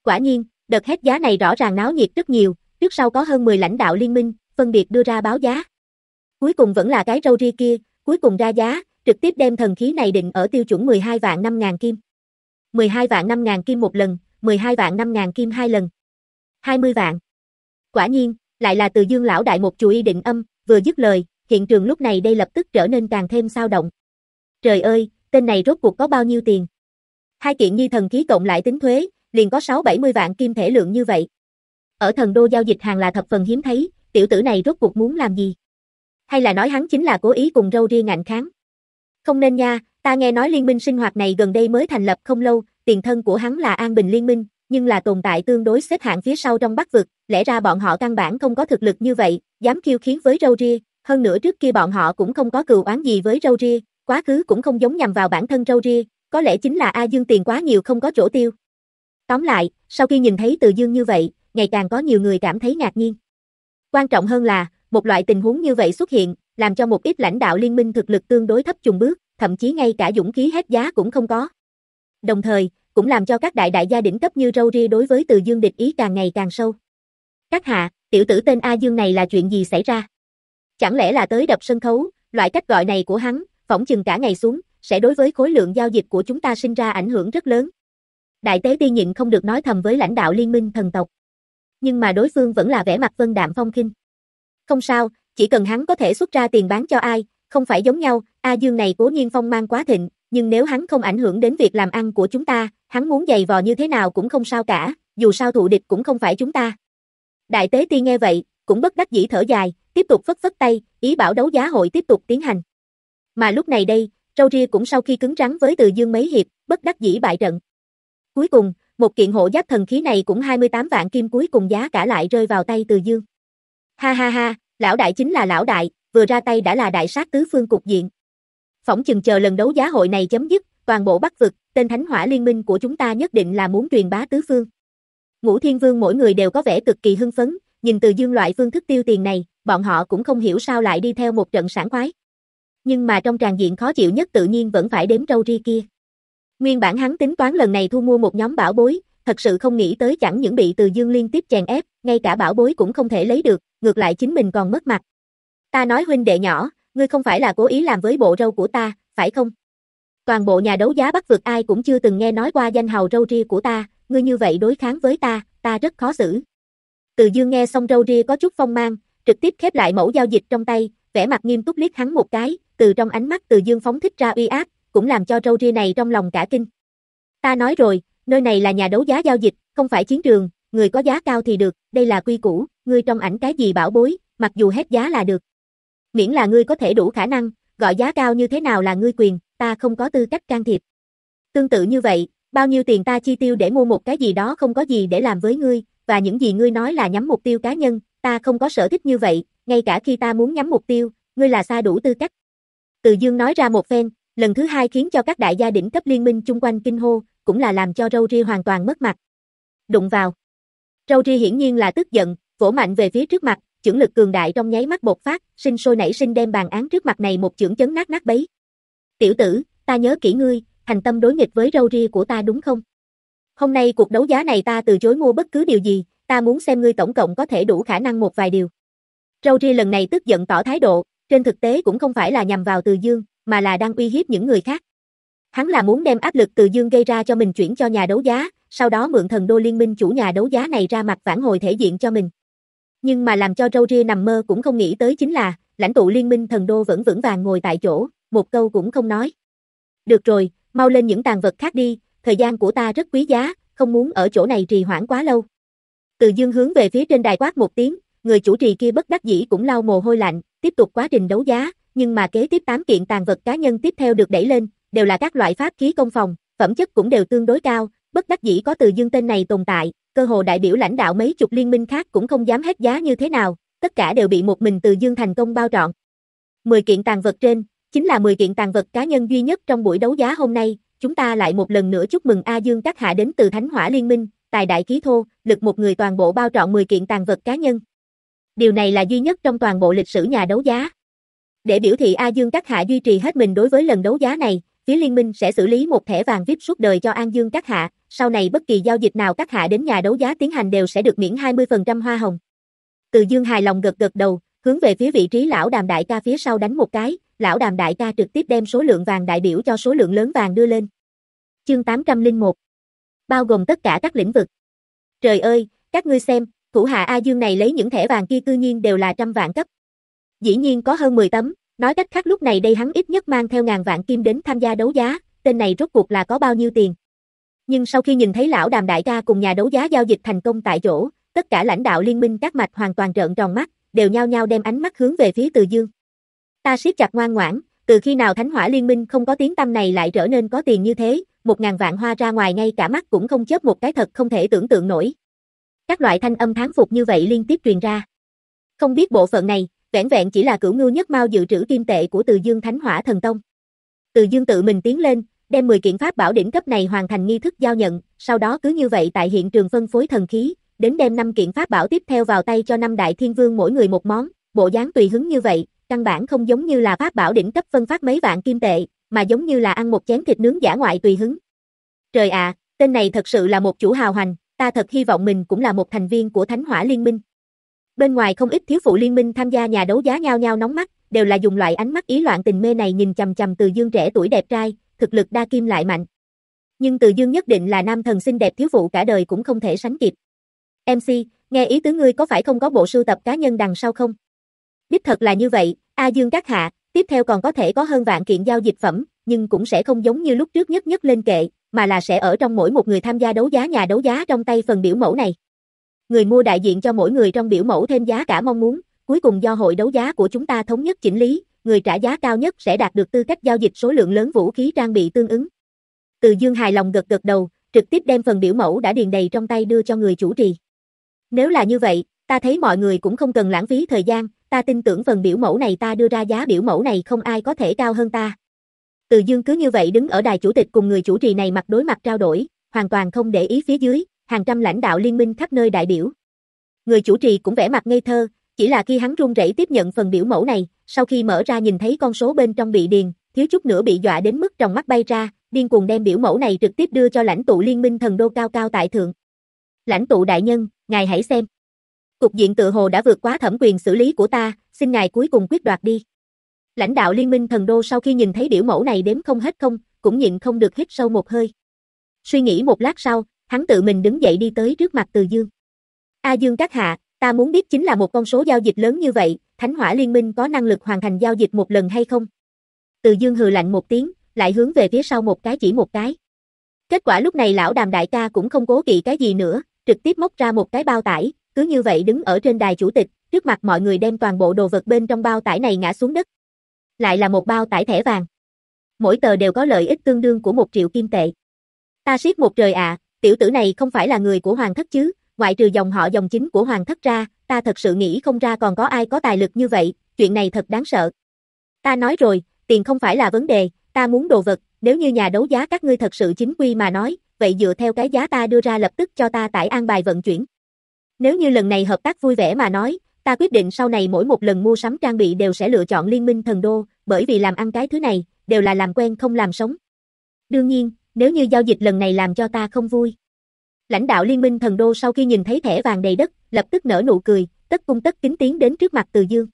Quả nhiên, đợt hét giá này rõ ràng náo nhiệt rất nhiều, trước sau có hơn mười lãnh đạo liên minh, phân biệt đưa ra báo giá. Cuối cùng vẫn là cái râu ria kia, cuối cùng ra giá, trực tiếp đem thần khí này định ở tiêu chuẩn mười hai vạn năm ngàn kim. mười hai vạn năm ngàn kim một lần, mười hai vạn năm ngàn kim hai lần. hai mươi vạn. Quả nhiên, lại là Từ Dương lão đại một chú ý định âm, vừa dứt lời, hiện trường lúc này đây lập tức trở nên càng thêm sao động. Trời ơi, tên này rốt cuộc có bao nhiêu tiền? Hai kiện nhi thần khí cộng lại tính thuế, liền có sáu bảy mươi vạn kim thể lượng như vậy. Ở thần đô giao dịch hàng là thập phần hiếm thấy, tiểu tử này rốt cuộc muốn làm gì? Hay là nói hắn chính là cố ý cùng râu ria ngạnh kháng? Không nên nha, ta nghe nói liên minh sinh hoạt này gần đây mới thành lập không lâu, tiền thân của hắn là An Bình Liên minh, nhưng là tồn tại tương đối xếp hạng phía sau trong Bắc vực, lẽ ra bọn họ căn bản không có thực lực như vậy, dám khiêu chiến với râu ria, hơn nữa trước kia bọn họ cũng không có cừu oán gì với râu ria, quá khứ cũng không giống nhằm vào bản thân râu ria, có lẽ chính là A Dương tiền quá nhiều không có chỗ tiêu. Tóm lại, sau khi nhìn thấy Từ Dương như vậy, ngày càng có nhiều người cảm thấy ngạc nhiên. Quan trọng hơn là, một loại tình huống như vậy xuất hiện, làm cho một ít lãnh đạo liên minh thực lực tương đối thấp chùng bước, thậm chí ngay cả dũng khí hét giá cũng không có. Đồng thời, cũng làm cho các đại đại gia đỉnh cấp như râu ria đối với Từ Dương địch ý càng ngày càng sâu. Các hạ, tiểu tử tên A Dương này là chuyện gì xảy ra? Chẳng lẽ là tới đập sân khấu, loại cách gọi này của hắn, phỏng chừng cả ngày xuống, sẽ đối với khối lượng giao dịch của chúng ta sinh ra ảnh hưởng rất lớn. Đại tế ti nhịn không được nói thầm với lãnh đạo liên minh thần tộc. Nhưng mà đối phương vẫn là vẻ mặt vân đạm phong khinh. Không sao, chỉ cần hắn có thể xuất ra tiền bán cho ai, không phải giống nhau, A Dương này cố nhiên phong mang quá thịnh, nhưng nếu hắn không ảnh hưởng đến việc làm ăn của chúng ta, hắn muốn giày vò như thế nào cũng không sao cả, dù sao thù địch cũng không phải chúng ta. Đại tế ti nghe vậy, cũng bất đắc dĩ thở dài, tiếp tục phất phất tay, ý bảo đấu giá hội tiếp tục tiến hành. Mà lúc này đây, râu ria cũng sau khi cứng rắn với Từ Dương mấy hiệp, bất đắc dĩ bại trận. Cuối cùng, một kiện hộ giáp thần khí này cũng hai mươi tám vạn kim cuối cùng giá cả lại rơi vào tay Từ Dương. Ha ha ha, lão đại chính là lão đại, vừa ra tay đã là đại sát tứ phương cục diện. Phỏng chừng chờ lần đấu giá hội này chấm dứt, toàn bộ Bắc vực, tên Thánh Hỏa Liên minh của chúng ta nhất định là muốn truyền bá tứ phương. Ngũ Thiên Vương mỗi người đều có vẻ cực kỳ hưng phấn, nhìn Từ Dương loại phương thức tiêu tiền này, bọn họ cũng không hiểu sao lại đi theo một trận sảng khoái. Nhưng mà trong tràng diện khó chịu nhất tự nhiên vẫn phải đếm râu ria kia. Nguyên bản hắn tính toán lần này thu mua một nhóm bảo bối, thật sự không nghĩ tới chẳng những bị Từ Dương liên tiếp chèn ép, ngay cả bảo bối cũng không thể lấy được, ngược lại chính mình còn mất mặt. Ta nói huynh đệ nhỏ, ngươi không phải là cố ý làm với bộ râu của ta, phải không? Toàn bộ nhà đấu giá Bắc vực ai cũng chưa từng nghe nói qua danh hào râu ria của ta, ngươi như vậy đối kháng với ta, ta rất khó xử. Từ Dương nghe xong râu ria có chút phong mang, trực tiếp khép lại mẫu giao dịch trong tay, vẻ mặt nghiêm túc liếc hắn một cái, từ trong ánh mắt Từ Dương phóng thích ra uy áp, cũng làm cho râu ria này trong lòng cả kinh. Ta nói rồi, nơi này là nhà đấu giá giao dịch, không phải chiến trường, người có giá cao thì được, đây là quy củ, ngươi trong ảnh cái gì bảo bối, mặc dù hết giá là được. Miễn là ngươi có thể đủ khả năng, gọi giá cao như thế nào là ngươi quyền, ta không có tư cách can thiệp. Tương tự như vậy, bao nhiêu tiền ta chi tiêu để mua một cái gì đó không có gì để làm với ngươi, và những gì ngươi nói là nhắm mục tiêu cá nhân, ta không có sở thích như vậy, ngay cả khi ta muốn nhắm mục tiêu, ngươi là xa đủ tư cách. Từ Dương nói ra một phen, lần thứ hai khiến cho các đại gia đỉnh cấp liên minh chung quanh kinh hô, cũng là làm cho râu ria hoàn toàn mất mặt. Đụng vào. Râu ria hiển nhiên là tức giận, vỗ mạnh về phía trước mặt, chưởng lực cường đại trong nháy mắt bộc phát, sinh sôi nảy sinh đem bàn án trước mặt này một chưởng chấn nát nát bấy. Tiểu tử, ta nhớ kỹ ngươi, thành tâm đối nghịch với râu ria của ta đúng không? Hôm nay cuộc đấu giá này ta từ chối mua bất cứ điều gì, ta muốn xem ngươi tổng cộng có thể đủ khả năng một vài điều. Râu ria lần này tức giận tỏ thái độ, trên thực tế cũng không phải là nhằm vào Từ Dương, mà là đang uy hiếp những người khác. Hắn là muốn đem áp lực Từ Dương gây ra cho mình chuyển cho nhà đấu giá, sau đó mượn thần đô liên minh chủ nhà đấu giá này ra mặt vãn hồi thể diện cho mình. Nhưng mà làm cho râu ria nằm mơ cũng không nghĩ tới chính là, lãnh tụ liên minh thần đô vẫn vững vàng ngồi tại chỗ, một câu cũng không nói. Được rồi, mau lên những tàn vật khác đi, thời gian của ta rất quý giá, không muốn ở chỗ này trì hoãn quá lâu. Từ Dương hướng về phía trên đài quát một tiếng, người chủ trì kia bất đắc dĩ cũng lau mồ hôi lạnh, tiếp tục quá trình đấu giá, nhưng mà kế tiếp tám kiện tàn vật cá nhân tiếp theo được đẩy lên, đều là các loại pháp khí công phòng, phẩm chất cũng đều tương đối cao, bất đắc dĩ có Từ Dương tên này tồn tại, cơ hồ đại biểu lãnh đạo mấy chục liên minh khác cũng không dám hết giá như thế nào, tất cả đều bị một mình Từ Dương thành công bao trọn. mười kiện tàn vật trên, chính là mười kiện tàn vật cá nhân duy nhất trong buổi đấu giá hôm nay, chúng ta lại một lần nữa chúc mừng A Dương các hạ đến từ Thánh Hỏa Liên minh, tài đại khí thô, lực một người toàn bộ bao trọn mười kiện tàn vật cá nhân. Điều này là duy nhất trong toàn bộ lịch sử nhà đấu giá. Để biểu thị A Dương các hạ duy trì hết mình đối với lần đấu giá này, phía liên minh sẽ xử lý một thẻ vàng vê i pê suốt đời cho An Dương các hạ, sau này bất kỳ giao dịch nào các hạ đến nhà đấu giá tiến hành đều sẽ được miễn hai mươi phần trăm hoa hồng. Từ Dương hài lòng gật gật đầu, hướng về phía vị trí lão Đàm đại ca phía sau đánh một cái, lão Đàm đại ca trực tiếp đem số lượng vàng đại biểu cho số lượng lớn vàng đưa lên. Chương tám trăm lẻ một. Bao gồm tất cả các lĩnh vực. Trời ơi, các ngươi xem, thủ hạ A Dương này lấy những thẻ vàng kia cư nhiên đều là trăm vạn cấp. Dĩ nhiên có hơn mười tấm, nói cách khác lúc này đây hắn ít nhất mang theo ngàn vạn kim đến tham gia đấu giá, tên này rốt cuộc là có bao nhiêu tiền. Nhưng sau khi nhìn thấy lão Đàm đại ca cùng nhà đấu giá giao dịch thành công tại chỗ, tất cả lãnh đạo liên minh các mạch hoàn toàn trợn tròn mắt, đều nhao nhao đem ánh mắt hướng về phía Từ Dương. Ta siết chặt ngoan ngoãn, từ khi nào Thánh Hỏa Liên minh không có tiếng tăm này lại trở nên có tiền như thế, một ngàn vạn hoa ra ngoài ngay cả mắt cũng không chớp một cái, thật không thể tưởng tượng nổi. Các loại thanh âm thán phục như vậy liên tiếp truyền ra. Không biết bộ phận này, vẻn vẹn chỉ là cửu ngưu nhất mao dự trữ kim tệ của Từ Dương Thánh Hỏa Thần Tông. Từ Dương tự mình tiến lên, đem mười kiện pháp bảo đỉnh cấp này hoàn thành nghi thức giao nhận, sau đó cứ như vậy tại hiện trường phân phối thần khí, đến đem năm kiện pháp bảo tiếp theo vào tay cho năm đại thiên vương mỗi người một món, bộ dáng tùy hứng như vậy, căn bản không giống như là pháp bảo đỉnh cấp phân phát mấy vạn kim tệ, mà giống như là ăn một chén thịt nướng dã ngoại tùy hứng. Trời ạ, à, tên này thật sự là một chủ hào hành, ta thật hy vọng mình cũng là một thành viên của Thánh Hỏa Liên minh. Bên ngoài không ít thiếu phụ liên minh tham gia nhà đấu giá nhao nhao nóng mắt, đều là dùng loại ánh mắt ý loạn tình mê này nhìn chằm chằm Từ Dương trẻ tuổi đẹp trai, thực lực đa kim lại mạnh. Nhưng Từ Dương nhất định là nam thần xinh đẹp thiếu phụ cả đời cũng không thể sánh kịp. em xê, nghe ý tứ ngươi có phải không có bộ sưu tập cá nhân đằng sau không? Đích thật là như vậy, A Dương các hạ, tiếp theo còn có thể có hơn vạn kiện giao dịch phẩm, nhưng cũng sẽ không giống như lúc trước nhất nhất lên kệ, mà là sẽ ở trong mỗi một người tham gia đấu giá nhà đấu giá trong tay phần biểu mẫu này. Người mua đại diện cho mỗi người trong biểu mẫu thêm giá cả mong muốn, cuối cùng do hội đấu giá của chúng ta thống nhất chỉnh lý, người trả giá cao nhất sẽ đạt được tư cách giao dịch số lượng lớn vũ khí trang bị tương ứng. Từ Dương hài lòng gật gật đầu, trực tiếp đem phần biểu mẫu đã điền đầy trong tay đưa cho người chủ trì. Nếu là như vậy, ta thấy mọi người cũng không cần lãng phí thời gian, ta tin tưởng phần biểu mẫu này ta đưa ra giá biểu mẫu này không ai có thể cao hơn ta. Từ Dương cứ như vậy đứng ở đài chủ tịch cùng người chủ trì này mặt đối mặt trao đổi, hoàn toàn không để ý phía dưới, hàng trăm lãnh đạo liên minh khắp nơi đại biểu. Người chủ trì cũng vẻ mặt ngây thơ, chỉ là khi hắn run rẩy tiếp nhận phần biểu mẫu này, sau khi mở ra nhìn thấy con số bên trong bị điền, thiếu chút nữa bị dọa đến mức tròng mắt bay ra, điên cuồng đem biểu mẫu này trực tiếp đưa cho lãnh tụ liên minh thần đô cao cao tại thượng. Lãnh tụ đại nhân, ngài hãy xem. Cục diện tự hồ đã vượt quá thẩm quyền xử lý của ta, xin ngài cuối cùng quyết đoạt đi. Lãnh đạo liên minh thần đô sau khi nhìn thấy biểu mẫu này đếm không hết không, cũng nhịn không được hít sâu một hơi. Suy nghĩ một lát sau, hắn tự mình đứng dậy đi tới trước mặt Từ Dương. A Dương các hạ, ta muốn biết chính là một con số giao dịch lớn như vậy, Thánh Hỏa Liên minh có năng lực hoàn thành giao dịch một lần hay không? Từ Dương hừ lạnh một tiếng, lại hướng về phía sau một cái chỉ một cái. Kết quả lúc này lão Đàm đại ca cũng không cố kỵ cái gì nữa, trực tiếp móc ra một cái bao tải, cứ như vậy đứng ở trên đài chủ tịch, trước mặt mọi người đem toàn bộ đồ vật bên trong bao tải này ngã xuống đất. Lại là một bao tải thẻ vàng. Mỗi tờ đều có lợi ích tương đương của một triệu kim tệ. Ta siết một trời ạ, à, tiểu tử này không phải là người của hoàng thất chứ, ngoại trừ dòng họ dòng chính của hoàng thất ra, ta thật sự nghĩ không ra còn có ai có tài lực như vậy, chuyện này thật đáng sợ. Ta nói rồi, tiền không phải là vấn đề, ta muốn đồ vật, nếu như nhà đấu giá các ngươi thật sự chính quy mà nói, vậy dựa theo cái giá ta đưa ra lập tức cho ta tải an bài vận chuyển. Nếu như lần này hợp tác vui vẻ mà nói, ta quyết định sau này mỗi một lần mua sắm trang bị đều sẽ lựa chọn Liên minh thần đô, bởi vì làm ăn cái thứ này, đều là làm quen không làm sống. Đương nhiên, nếu như giao dịch lần này làm cho ta không vui. Lãnh đạo Liên minh thần đô sau khi nhìn thấy thẻ vàng đầy đất, lập tức nở nụ cười, tất cung tất kính tiến đến trước mặt Từ Dương.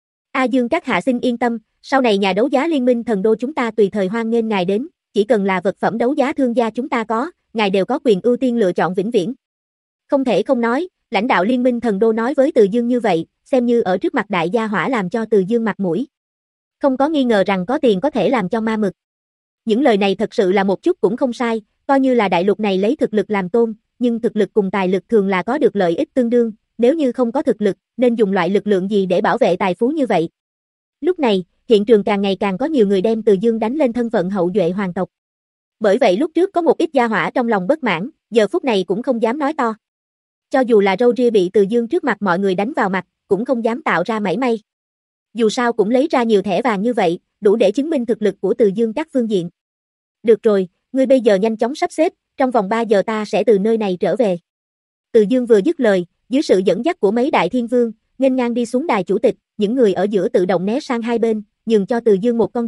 A Dương các hạ xin yên tâm, sau này nhà đấu giá Liên minh thần đô chúng ta tùy thời hoan nghênh ngài đến, chỉ cần là vật phẩm đấu giá thương gia chúng ta có, ngài đều có quyền ưu tiên lựa chọn vĩnh viễn. Không thể không nói, lãnh đạo Liên minh thần đô nói với Từ Dương như vậy, xem như ở trước mặt đại gia hỏa làm cho Từ Dương mặt mũi. Không có nghi ngờ rằng có tiền có thể làm cho ma mực. Những lời này thật sự là một chút cũng không sai, coi như là đại lục này lấy thực lực làm tôn, nhưng thực lực cùng tài lực thường là có được lợi ích tương đương, nếu như không có thực lực, nên dùng loại lực lượng gì để bảo vệ tài phú như vậy. Lúc này, hiện trường càng ngày càng có nhiều người đem Từ Dương đánh lên thân phận hậu duệ hoàng tộc. Bởi vậy lúc trước có một ít gia hỏa trong lòng bất mãn, giờ phút này cũng không dám nói to. Cho dù là râu ria bị Từ Dương trước mặt mọi người đánh vào mặt, cũng không dám tạo ra mảy may. Dù sao cũng lấy ra nhiều thẻ vàng như vậy, đủ để chứng minh thực lực của Từ Dương các phương diện. Được rồi, ngươi bây giờ nhanh chóng sắp xếp, trong vòng ba giờ ta sẽ từ nơi này trở về. Từ Dương vừa dứt lời, dưới sự dẫn dắt của mấy đại thiên vương, nghênh ngang đi xuống đài chủ tịch, những người ở giữa tự động né sang hai bên, nhường cho Từ Dương một con đường,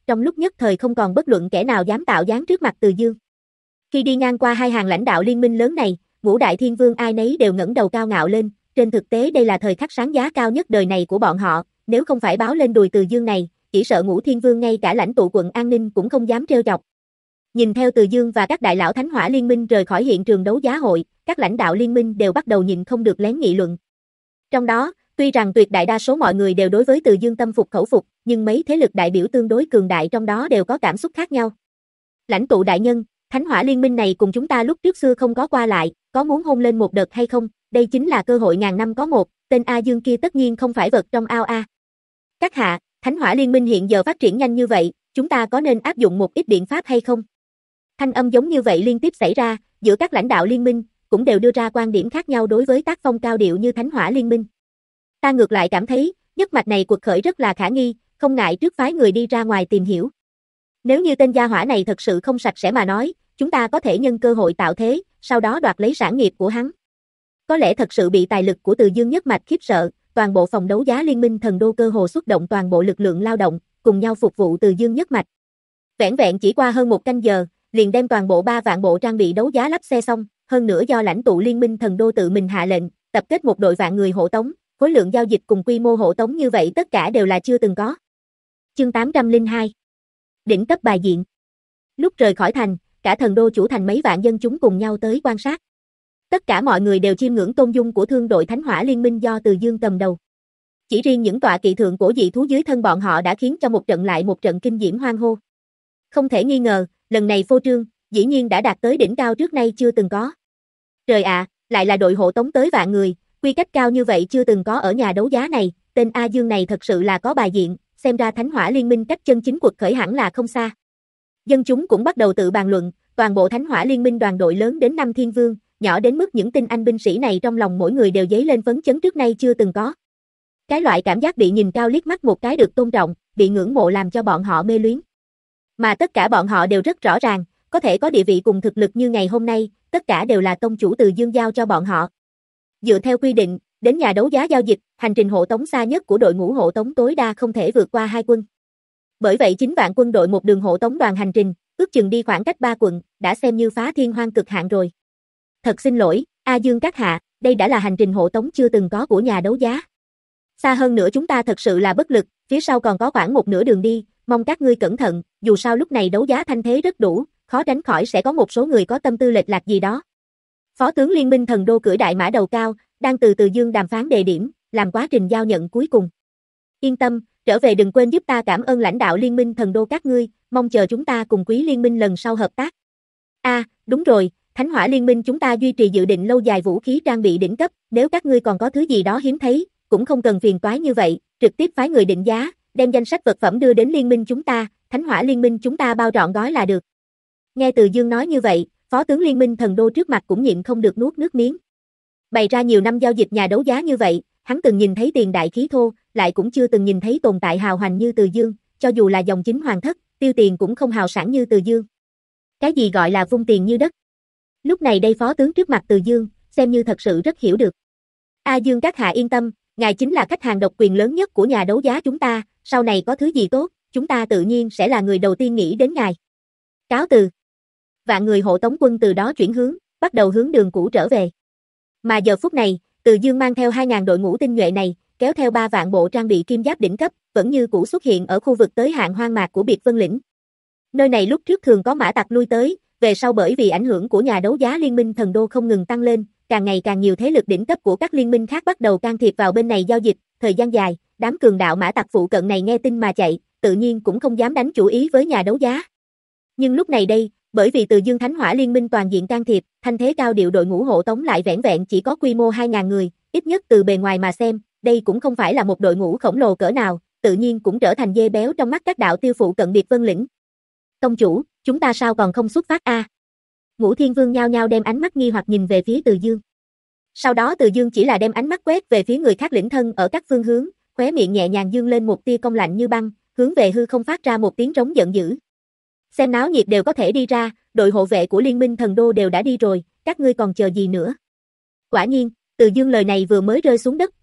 trong lúc nhất thời không còn bất luận kẻ nào dám tạo dáng trước mặt Từ Dương. Khi đi ngang qua hai hàng lãnh đạo liên minh lớn này, ngũ đại thiên vương ai nấy đều ngẩng đầu cao ngạo lên, trên thực tế đây là thời khắc sáng giá cao nhất đời này của bọn họ, nếu không phải báo lên đùi Từ Dương này, chỉ sợ ngũ thiên vương ngay cả lãnh tụ quận an ninh cũng không dám trêu chọc. Nhìn theo Từ Dương và các đại lão Thánh Hỏa Liên minh rời khỏi hiện trường đấu giá hội, các lãnh đạo liên minh đều bắt đầu nhịn không được lén nghị luận. Trong đó, tuy rằng tuyệt đại đa số mọi người đều đối với Từ Dương tâm phục khẩu phục, nhưng mấy thế lực đại biểu tương đối cường đại trong đó đều có cảm xúc khác nhau. Lãnh tụ đại nhân, Thánh Hỏa Liên minh này cùng chúng ta lúc trước xưa không có qua lại, có muốn hôn lên một đợt hay không? Đây chính là cơ hội ngàn năm có một, tên A Dương kia tất nhiên không phải vật trong ao a. Các hạ, Thánh Hỏa Liên minh hiện giờ phát triển nhanh như vậy, chúng ta có nên áp dụng một ít biện pháp hay không? Thanh âm giống như vậy liên tiếp xảy ra, giữa các lãnh đạo liên minh, cũng đều đưa ra quan điểm khác nhau đối với tác phong cao điệu như Thánh Hỏa Liên minh. Ta ngược lại cảm thấy, nhất mạch này cuộc khởi rất là khả nghi, không ngại trước phái người đi ra ngoài tìm hiểu. Nếu như tên gia hỏa này thật sự không sạch sẽ mà nói, chúng ta có thể nhân cơ hội tạo thế, sau đó đoạt lấy sản nghiệp của hắn. Có lẽ thật sự bị tài lực của Từ Dương nhất mạch khiếp sợ, toàn bộ phòng đấu giá liên minh thần đô cơ hồ xuất động toàn bộ lực lượng lao động, cùng nhau phục vụ Từ Dương nhất mạch. Vẻn vẹn chỉ qua hơn một canh giờ, liền đem toàn bộ ba vạn bộ trang bị đấu giá lắp xe xong, hơn nữa do lãnh tụ liên minh thần đô tự mình hạ lệnh, tập kết một đội vạn người hộ tống, khối lượng giao dịch cùng quy mô hộ tống như vậy tất cả đều là chưa từng có. Chương tám trăm lẻ hai. Đỉnh cấp bài diện. Lúc rời khỏi thành, cả thần đô chủ thành mấy vạn dân chúng cùng nhau tới quan sát. Tất cả mọi người đều chiêm ngưỡng tôn dung của thương đội Thánh Hỏa Liên minh do Từ Dương cầm đầu. Chỉ riêng những tọa kỵ thượng cổ dị thú dưới thân bọn họ đã khiến cho một trận lại một trận kinh diễm hoan hô. Không thể nghi ngờ, lần này phô trương, dĩ nhiên đã đạt tới đỉnh cao trước nay chưa từng có. Trời ạ, à, lại là đội hộ tống tới vạn người, quy cách cao như vậy chưa từng có ở nhà đấu giá này, tên A Dương này thật sự là có bài diện, xem ra Thánh Hỏa Liên minh cách chân chính cuộc khởi hẳn là không xa. Dân chúng cũng bắt đầu tự bàn luận, toàn bộ Thánh Hỏa Liên minh đoàn đội lớn đến năm thiên vương, nhỏ đến mức những tinh anh binh sĩ này trong lòng mỗi người đều dấy lên phấn chấn trước nay chưa từng có. Cái loại cảm giác bị nhìn cao liếc mắt một cái được tôn trọng, bị ngưỡng mộ làm cho bọn họ mê luyến. Mà tất cả bọn họ đều rất rõ ràng, có thể có địa vị cùng thực lực như ngày hôm nay, tất cả đều là tông chủ Từ Dương giao cho bọn họ. Dựa theo quy định, đến nhà đấu giá giao dịch, hành trình hộ tống xa nhất của đội ngũ hộ tống tối đa không thể vượt qua hai quân. Bởi vậy chín vạn quân đội một đường hộ tống đoàn hành trình, ước chừng đi khoảng cách ba quận, đã xem như phá thiên hoang cực hạn rồi. Thật xin lỗi, A Dương các hạ, đây đã là hành trình hộ tống chưa từng có của nhà đấu giá. Xa hơn nữa chúng ta thật sự là bất lực, phía sau còn có khoảng một nửa đường đi, mong các ngươi cẩn thận, dù sao lúc này đấu giá thanh thế rất đủ, khó tránh khỏi sẽ có một số người có tâm tư lệch lạc gì đó. Phó tướng Liên minh thần đô cưỡi đại mã đầu cao, đang từ Từ Dương đàm phán đề điểm, làm quá trình giao nhận cuối cùng. Yên tâm, trở về đừng quên giúp ta cảm ơn lãnh đạo Liên minh thần đô các ngươi, mong chờ chúng ta cùng Quý Liên minh lần sau hợp tác. A, à, đúng rồi, Thánh Hỏa Liên minh chúng ta duy trì dự định lâu dài vũ khí trang bị đỉnh cấp, nếu các ngươi còn có thứ gì đó hiếm thấy, cũng không cần phiền toái như vậy, trực tiếp phái người định giá, đem danh sách vật phẩm đưa đến liên minh chúng ta, Thánh Hỏa Liên minh chúng ta bao trọn gói là được. Nghe Từ Dương nói như vậy, phó tướng Liên minh thần đô trước mặt cũng nhịn không được nuốt nước miếng. Bày ra nhiều năm giao dịch nhà đấu giá như vậy, hắn từng nhìn thấy tiền đại khí thô, lại cũng chưa từng nhìn thấy tồn tại hào hoành như Từ Dương, cho dù là dòng chính hoàng thất, tiêu tiền cũng không hào sảng như Từ Dương. Cái gì gọi là vung tiền như đất? Lúc này đây phó tướng trước mặt Từ Dương, xem như thật sự rất hiểu được. A Dương các hạ yên tâm, ngài chính là khách hàng độc quyền lớn nhất của nhà đấu giá chúng ta, sau này có thứ gì tốt, chúng ta tự nhiên sẽ là người đầu tiên nghĩ đến ngài. Cáo từ. Vạn người hộ tống quân từ đó chuyển hướng, bắt đầu hướng đường cũ trở về. Mà giờ phút này, Từ Dương mang theo hai nghìn đội ngũ tinh nhuệ này, kéo theo ba vạn bộ trang bị kim giáp đỉnh cấp, vẫn như cũ xuất hiện ở khu vực tới hạn hoang mạc của Biệt Vân Lĩnh. Nơi này lúc trước thường có mã tặc lui tới, về sau bởi vì ảnh hưởng của nhà đấu giá liên minh thần đô không ngừng tăng lên, càng ngày càng nhiều thế lực đỉnh cấp của các liên minh khác bắt đầu can thiệp vào bên này giao dịch, thời gian dài, đám cường đạo mã tặc phụ cận này nghe tin mà chạy, tự nhiên cũng không dám đánh chủ ý với nhà đấu giá. Nhưng lúc này đây, bởi vì Từ Dương Thánh Hỏa Liên minh toàn diện can thiệp, thanh thế cao điệu đội ngũ hộ tống lại vẻn vẹn chỉ có quy mô hai nghìn người, ít nhất từ bề ngoài mà xem, đây cũng không phải là một đội ngũ khổng lồ cỡ nào, tự nhiên cũng trở thành dê béo trong mắt các đạo tiêu phụ cận Biệt Vân Lĩnh. Tông chủ, chúng ta sao còn không xuất phát a? À? Ngũ Thiên Vương nhao nhao đem ánh mắt nghi hoặc nhìn về phía Từ Dương. Sau đó Từ Dương chỉ là đem ánh mắt quét về phía người khác lĩnh thân ở các phương hướng, khóe miệng nhẹ nhàng dương lên một tia cong lạnh như băng, hướng về hư không phát ra một tiếng trống giận dữ. Xem náo nhiệt đều có thể đi ra, đội hộ vệ của Liên minh thần đô đều đã đi rồi, các ngươi còn chờ gì nữa? Quả nhiên, Từ Dương lời này vừa mới rơi xuống đất,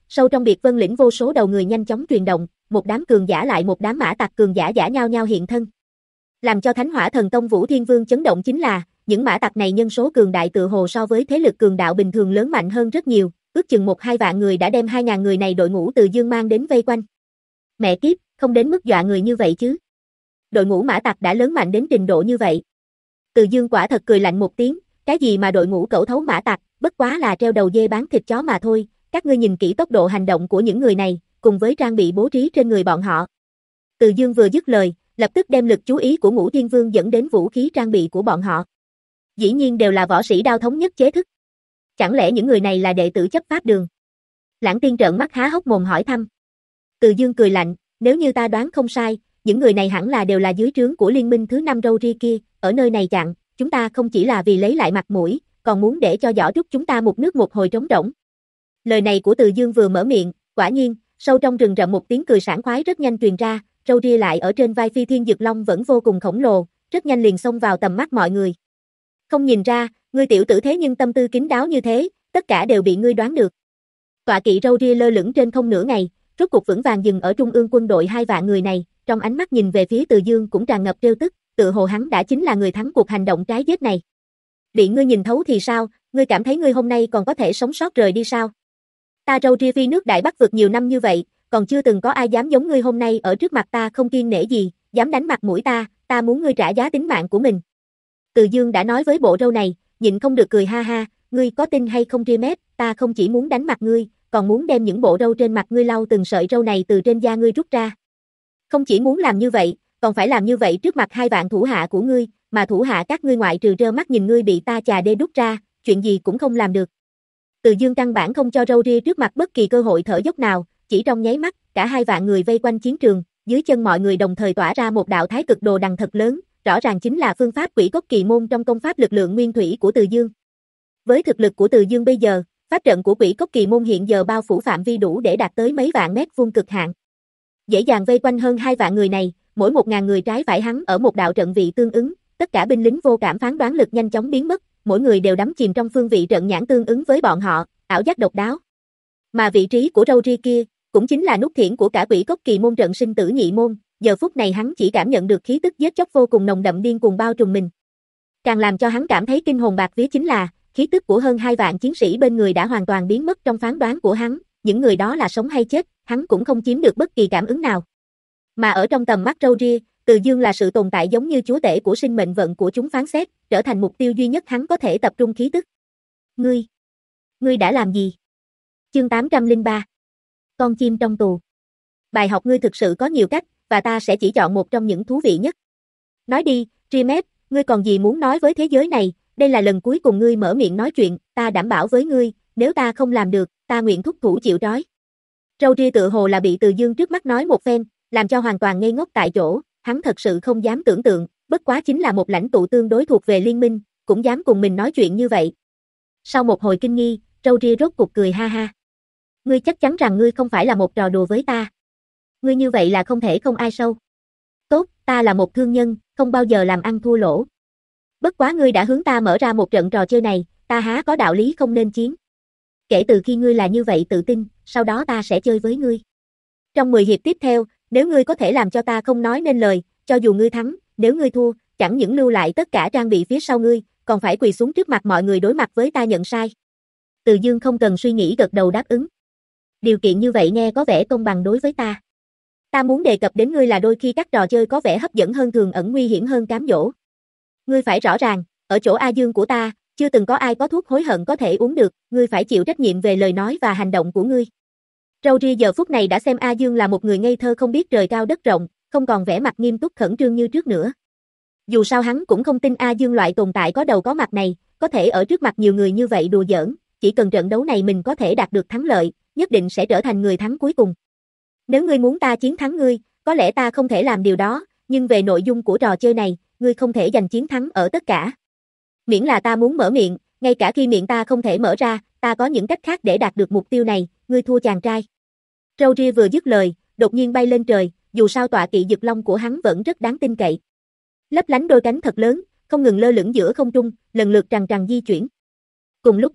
sâu trong biệt vân lĩnh vô số đầu người nhanh chóng truyền động, một đám cường giả lại một đám mã tặc cường giả giả nhau nhau hiện thân. Làm cho Thánh Hỏa Thần Tông Vũ Thiên Vương chấn động chính là, những mã tặc này nhân số cường đại tự hồ so với thế lực cường đạo bình thường lớn mạnh hơn rất nhiều, ước chừng một hai vạn người đã đem hai ngàn người này đội ngũ Từ Dương mang đến vây quanh. Mẹ kiếp, không đến mức dọa người như vậy chứ. Đội ngũ mã tặc đã lớn mạnh đến trình độ như vậy. Từ Dương quả thật cười lạnh một tiếng, cái gì mà đội ngũ cẩu thấu mã tặc, bất quá là treo đầu dê bán thịt chó mà thôi, các ngươi nhìn kỹ tốc độ hành động của những người này, cùng với trang bị bố trí trên người bọn họ. Từ Dương vừa dứt lời, lập tức đem lực chú ý của Ngũ Thiên Vương dẫn đến vũ khí trang bị của bọn họ. Dĩ nhiên đều là võ sĩ đao thống nhất chế thức. Chẳng lẽ những người này là đệ tử chấp pháp đường? Lãng Tiên trợn mắt há hốc mồm hỏi thăm. Từ Dương cười lạnh, nếu như ta đoán không sai, những người này hẳn là đều là dưới trướng của liên minh thứ năm râu ria kia, ở nơi này chặn, chúng ta không chỉ là vì lấy lại mặt mũi, còn muốn để cho võ trúc chúng ta một nước một hồi trống rỗng. Lời này của Từ Dương vừa mở miệng, quả nhiên, sâu trong rừng rậm một tiếng cười sảng khoái rất nhanh truyền ra, râu ria lại ở trên vai Phi Thiên Dực Long vẫn vô cùng khổng lồ, rất nhanh liền xông vào tầm mắt mọi người. Không nhìn ra, ngươi tiểu tử thế nhưng tâm tư kín đáo như thế, tất cả đều bị ngươi đoán được. Tọa kỵ râu ria lơ lửng trên không nửa ngày, rốt cục vững vàng dừng ở trung ương quân đội hai vạn người này, trong ánh mắt nhìn về phía Từ Dương cũng tràn ngập trêu tức, tự hồ hắn đã chính là người thắng cuộc hành động trái dết này. Bị ngươi nhìn thấu thì sao, ngươi cảm thấy ngươi hôm nay còn có thể sống sót rời đi sao? Ta râu ria phi nước Đại Bắc vượt nhiều năm như vậy, còn chưa từng có ai dám giống ngươi hôm nay ở trước mặt ta không kiêng nể gì, dám đánh mặt mũi ta, ta muốn ngươi trả giá tính mạng của mình. Từ Dương đã nói với bộ râu này, nhịn không được cười ha ha, ngươi có tin hay không ria mép, ta không chỉ muốn đánh mặt ngươi, còn muốn đem những bộ râu trên mặt ngươi lau từng sợi râu này từ trên da ngươi rút ra. Không chỉ muốn làm như vậy, còn phải làm như vậy trước mặt hai vạn thủ hạ của ngươi, mà thủ hạ các ngươi ngoại trừ trơ mắt nhìn ngươi bị ta chà đê đút ra, chuyện gì cũng không làm được. Từ Dương căn bản không cho râu ria trước mặt bất kỳ cơ hội thở dốc nào, chỉ trong nháy mắt, cả hai vạn người vây quanh chiến trường, dưới chân mọi người đồng thời tỏa ra một đạo thái cực đồ đằng thật lớn, rõ ràng chính là phương pháp Quỷ Cốc Kỳ môn trong công pháp lực lượng nguyên thủy của Từ Dương. Với thực lực của Từ Dương bây giờ, pháp trận của Quỷ Cốc Kỳ môn hiện giờ bao phủ phạm vi đủ để đạt tới mấy vạn mét vuông cực hạn. Dễ dàng vây quanh hơn hai vạn người này, mỗi một ngàn người trái phải hắn ở một đạo trận vị tương ứng, tất cả binh lính vô cảm phán đoán lực nhanh chóng biến mất, mỗi người đều đắm chìm trong phương vị trận nhãn tương ứng với bọn họ, ảo giác độc đáo. Mà vị trí của râu ria kia, cũng chính là nút thiển của cả Quỷ Cốc Kỳ môn trận sinh tử nhị môn, giờ phút này hắn chỉ cảm nhận được khí tức giết chóc vô cùng nồng đậm điên cuồng bao trùm mình. Càng làm cho hắn cảm thấy kinh hồn bạc vía chính là, khí tức của hơn hai vạn chiến sĩ bên người đã hoàn toàn biến mất trong phán đoán của hắn, những người đó là sống hay chết, hắn cũng không chiếm được bất kỳ cảm ứng nào. Mà ở trong tầm mắt râu ria, Từ Dương là sự tồn tại giống như chúa tể của sinh mệnh vận của chúng phán xét, trở thành mục tiêu duy nhất hắn có thể tập trung khí tức. Ngươi, ngươi đã làm gì? Chương tám trăm lẻ ba. Con chim trong tù. Bài học ngươi thực sự có nhiều cách, và ta sẽ chỉ chọn một trong những thú vị nhất. Nói đi, Rimet, ngươi còn gì muốn nói với thế giới này, đây là lần cuối cùng ngươi mở miệng nói chuyện, ta đảm bảo với ngươi, nếu ta không làm được, ta nguyện thúc thủ chịu trói. Râu ria tự hồ là bị Từ Dương trước mắt nói một phen, làm cho hoàn toàn ngây ngốc tại chỗ, hắn thật sự không dám tưởng tượng, bất quá chính là một lãnh tụ tương đối thuộc về liên minh, cũng dám cùng mình nói chuyện như vậy. Sau một hồi kinh nghi, râu ria rốt cục cười ha ha. Ngươi chắc chắn rằng ngươi không phải là một trò đùa với ta. Ngươi như vậy là không thể không ai sâu. Tốt, ta là một thương nhân, không bao giờ làm ăn thua lỗ. Bất quá ngươi đã hướng ta mở ra một trận trò chơi này, ta há có đạo lý không nên chiến. Kể từ khi ngươi là như vậy tự tin, sau đó ta sẽ chơi với ngươi. Trong mười hiệp tiếp theo, nếu ngươi có thể làm cho ta không nói nên lời, cho dù ngươi thắng, nếu ngươi thua, chẳng những lưu lại tất cả trang bị phía sau ngươi, còn phải quỳ xuống trước mặt mọi người đối mặt với ta nhận sai. Từ Dương không cần suy nghĩ gật đầu đáp ứng. Điều kiện như vậy nghe có vẻ công bằng đối với ta. Ta muốn đề cập đến ngươi là đôi khi các trò chơi có vẻ hấp dẫn hơn thường ẩn nguy hiểm hơn cám dỗ. Ngươi phải rõ ràng, ở chỗ A Dương của ta, chưa từng có ai có thuốc hối hận có thể uống được, ngươi phải chịu trách nhiệm về lời nói và hành động của ngươi. Râu ria giờ phút này đã xem A Dương là một người ngây thơ không biết trời cao đất rộng, không còn vẻ mặt nghiêm túc khẩn trương như trước nữa. Dù sao hắn cũng không tin A Dương loại tồn tại có đầu có mặt này, có thể ở trước mặt nhiều người như vậy đùa giỡn, chỉ cần trận đấu này mình có thể đạt được thắng lợi, nhất định sẽ trở thành người thắng cuối cùng. Nếu ngươi muốn ta chiến thắng ngươi, có lẽ ta không thể làm điều đó, nhưng về nội dung của trò chơi này, ngươi không thể giành chiến thắng ở tất cả. Miễn là ta muốn mở miệng, ngay cả khi miệng ta không thể mở ra, ta có những cách khác để đạt được mục tiêu này, ngươi thua chàng trai. Râu ria vừa dứt lời, đột nhiên bay lên trời, dù sao tọa kỵ Dực Long của hắn vẫn rất đáng tin cậy. Lấp lánh đôi cánh thật lớn, không ngừng lơ lửng giữa không trung, lần lượt trằn trằn di chuyển. Cùng lúc đó,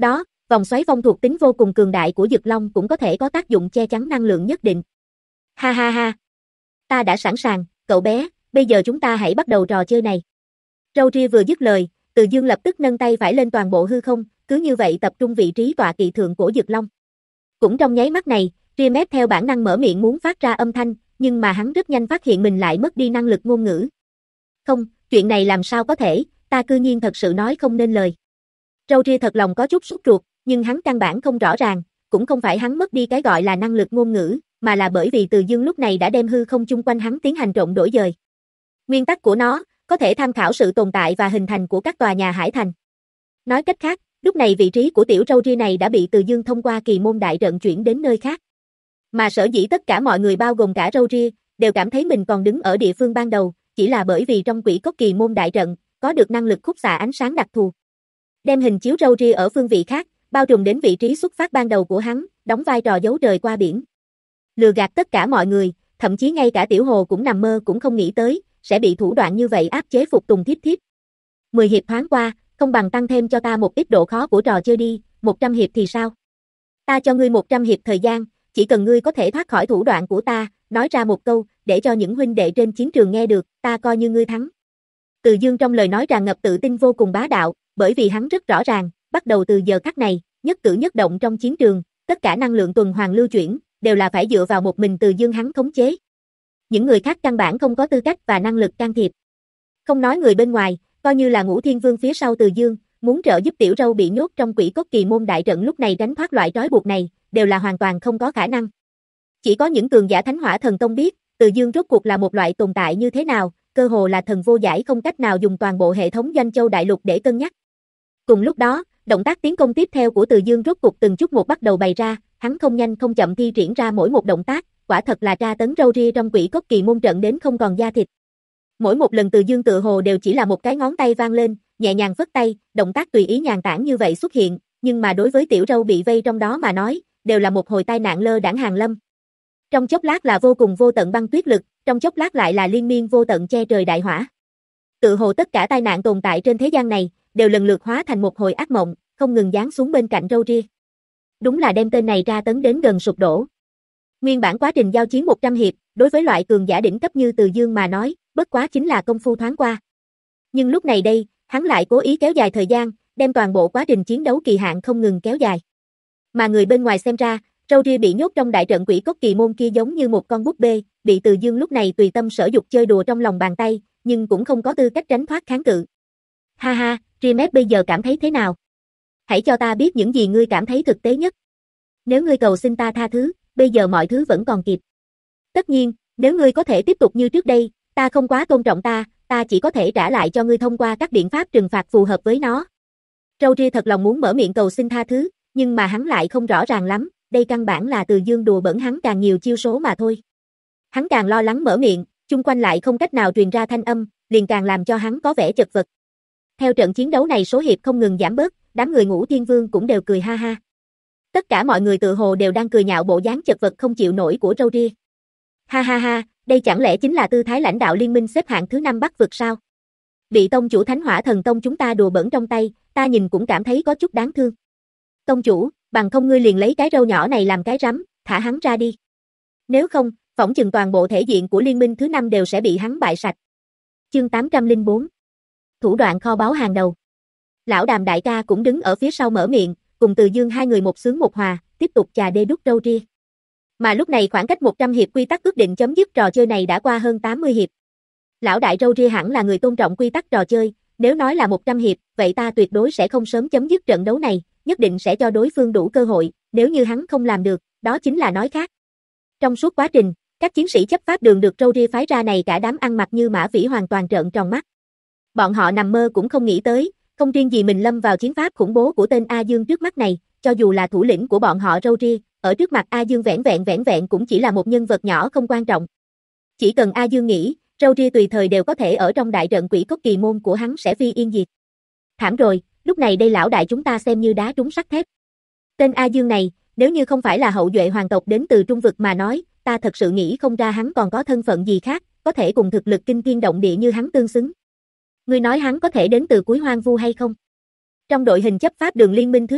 vòng xoáy phong thuộc tính vô cùng cường đại của Dực Long cũng có thể có tác dụng che chắn năng lượng nhất định. Ha ha ha. Ta đã sẵn sàng, cậu bé, bây giờ chúng ta hãy bắt đầu trò chơi này. Râu ria vừa dứt lời, Từ Dương lập tức nâng tay phải lên toàn bộ hư không, cứ như vậy tập trung vị trí tọa kỵ thượng của Dực Long. Cũng trong nháy mắt này, Rimet theo bản năng mở miệng muốn phát ra âm thanh, nhưng mà hắn rất nhanh phát hiện mình lại mất đi năng lực ngôn ngữ. Không, chuyện này làm sao có thể, ta cư nhiên thật sự nói không nên lời. Râu ria thật lòng có chút sốt ruột, nhưng hắn căn bản không rõ ràng, cũng không phải hắn mất đi cái gọi là năng lực ngôn ngữ, mà là bởi vì Từ Dương lúc này đã đem hư không chung quanh hắn tiến hành trộn đổi dời. Nguyên tắc của nó, có thể tham khảo sự tồn tại và hình thành của các tòa nhà hải thành. Nói cách khác, lúc này vị trí của tiểu râu ria này đã bị Từ Dương thông qua kỳ môn đại trận chuyển đến nơi khác. Mà sở dĩ tất cả mọi người bao gồm cả râu ria, đều cảm thấy mình còn đứng ở địa phương ban đầu, chỉ là bởi vì trong quỷ cốc kỳ môn đại trận, có được năng lực khúc xạ ánh sáng đặc thù. Đem hình chiếu râu ria ở phương vị khác, bao trùm đến vị trí xuất phát ban đầu của hắn, đóng vai trò giấu trời qua biển. Lừa gạt tất cả mọi người, thậm chí ngay cả Tiểu Hồ cũng nằm mơ cũng không nghĩ tới, sẽ bị thủ đoạn như vậy áp chế phục tùng thiếp thiếp. mười hiệp thoáng qua, không bằng tăng thêm cho ta một ít độ khó của trò chơi đi, một trăm hiệp thì sao? Ta cho ngươi một trăm hiệp thời gian, chỉ cần ngươi có thể thoát khỏi thủ đoạn của ta, nói ra một câu, để cho những huynh đệ trên chiến trường nghe được, ta coi như ngươi thắng. Từ Dương trong lời nói tràn ngập tự tin vô cùng bá đạo, bởi vì hắn rất rõ ràng, bắt đầu từ giờ khắc này, nhất cử nhất động trong chiến trường, tất cả năng lượng tuần hoàn lưu chuyển, đều là phải dựa vào một mình Từ Dương hắn khống chế. Những người khác căn bản không có tư cách và năng lực can thiệp. Không nói người bên ngoài, coi như là Ngũ Thiên Vương phía sau Từ Dương, muốn trợ giúp tiểu râu bị nhốt trong quỷ cốc kỳ môn đại trận lúc này tránh thoát loại trói buộc này, đều là hoàn toàn không có khả năng. Chỉ có những cường giả Thánh Hỏa Thần Tông biết, Từ Dương rốt cuộc là một loại tồn tại như thế nào, cơ hồ là thần vô giải không cách nào dùng toàn bộ hệ thống Doanh Châu Đại Lục để cân nhắc. Cùng lúc đó, động tác tiến công tiếp theo của Từ Dương rốt cuộc từng chút một bắt đầu bày ra, hắn không nhanh không chậm thi triển ra mỗi một động tác, quả thật là tra tấn râu ria trong quỷ cốc kỳ môn trận đến không còn da thịt. Mỗi một lần Từ Dương tự hồ đều chỉ là một cái ngón tay vang lên, nhẹ nhàng phất tay, động tác tùy ý nhàn tản như vậy xuất hiện, nhưng mà đối với tiểu râu bị vây trong đó mà nói, đều là một hồi tai nạn lơ đãng hàng lâm. Trong chốc lát là vô cùng vô tận băng tuyết lực, trong chốc lát lại là liên miên vô tận che trời đại hỏa. Tự hồ tất cả tai nạn tồn tại trên thế gian này, đều lần lượt hóa thành một hồi ác mộng, không ngừng giáng xuống bên cạnh râu ria. Đúng là đem tên này tra tấn đến gần sụp đổ. Nguyên bản quá trình giao chiến một trăm hiệp, đối với loại cường giả đỉnh cấp như Từ Dương mà nói, bất quá chính là công phu thoáng qua. Nhưng lúc này đây, hắn lại cố ý kéo dài thời gian, đem toàn bộ quá trình chiến đấu kỳ hạn không ngừng kéo dài. Mà người bên ngoài xem ra, râu ria bị nhốt trong đại trận quỷ cốc kỳ môn kia giống như một con búp bê, bị Từ Dương lúc này tùy tâm sở dục chơi đùa trong lòng bàn tay, nhưng cũng không có tư cách tránh thoát kháng cự. Ha ha, Rimet bây giờ cảm thấy thế nào? Hãy cho ta biết những gì ngươi cảm thấy thực tế nhất. Nếu ngươi cầu xin ta tha thứ, bây giờ mọi thứ vẫn còn kịp. Tất nhiên, nếu ngươi có thể tiếp tục như trước đây, ta không quá tôn trọng ta, ta chỉ có thể trả lại cho ngươi thông qua các biện pháp trừng phạt phù hợp với nó. Râu ria thật lòng muốn mở miệng cầu xin tha thứ, nhưng mà hắn lại không rõ ràng lắm, đây căn bản là Từ Dương đùa bỡn hắn càng nhiều chiêu số mà thôi. Hắn càng lo lắng mở miệng, chung quanh lại không cách nào truyền ra thanh âm, liền càng làm cho hắn có vẻ chật vật. Theo trận chiến đấu này số hiệp không ngừng giảm bớt, đám người Ngũ Thiên Vương cũng đều cười ha ha. Tất cả mọi người tự hồ đều đang cười nhạo bộ dáng chật vật không chịu nổi của râu ria. Ha ha ha, đây chẳng lẽ chính là tư thái lãnh đạo liên minh xếp hạng thứ năm Bắc vực sao? Bị tông chủ Thánh Hỏa Thần Tông chúng ta đùa bỡn trong tay, ta nhìn cũng cảm thấy có chút đáng thương. Tông chủ, bằng không ngươi liền lấy cái râu nhỏ này làm cái rắm, thả hắn ra đi. Nếu không, phỏng chừng toàn bộ thể diện của liên minh thứ năm đều sẽ bị hắn bại sạch. Chương tám trăm lẻ bốn. Thủ đoạn kho báu hàng đầu. Lão Đàm đại ca cũng đứng ở phía sau mở miệng, cùng Từ Dương hai người một xướng một hòa, tiếp tục chà đê đút râu ria. Mà lúc này khoảng cách một trăm hiệp quy tắc ước định chấm dứt trò chơi này đã qua hơn tám mươi hiệp. Lão đại râu ria hẳn là người tôn trọng quy tắc trò chơi, nếu nói là một trăm hiệp, vậy ta tuyệt đối sẽ không sớm chấm dứt trận đấu này, nhất định sẽ cho đối phương đủ cơ hội, nếu như hắn không làm được, đó chính là nói khác. Trong suốt quá trình, các chiến sĩ chấp pháp đường được râu ria phái ra này cả đám ăn mặc như mã vĩ hoàn toàn trợn tròn mắt. Bọn họ nằm mơ cũng không nghĩ tới, không riêng gì mình lâm vào chiến pháp khủng bố của tên A Dương trước mắt này, cho dù là thủ lĩnh của bọn họ râu ria, ở trước mặt A Dương vẻn vẹn vẻn vẹn cũng chỉ là một nhân vật nhỏ không quan trọng. Chỉ cần A Dương nghĩ, râu ria tùy thời đều có thể ở trong đại trận quỷ cốc kỳ môn của hắn sẽ phi yên diệt. Thảm rồi, lúc này đây lão đại chúng ta xem như đá trúng sắt thép. Tên A Dương này, nếu như không phải là hậu duệ hoàng tộc đến từ Trung vực mà nói, ta thật sự nghĩ không ra hắn còn có thân phận gì khác, có thể cùng thực lực kinh thiên động địa như hắn tương xứng. Ngươi nói hắn có thể đến từ cuối hoang vu hay không? Trong đội hình chấp pháp đường liên minh thứ năm,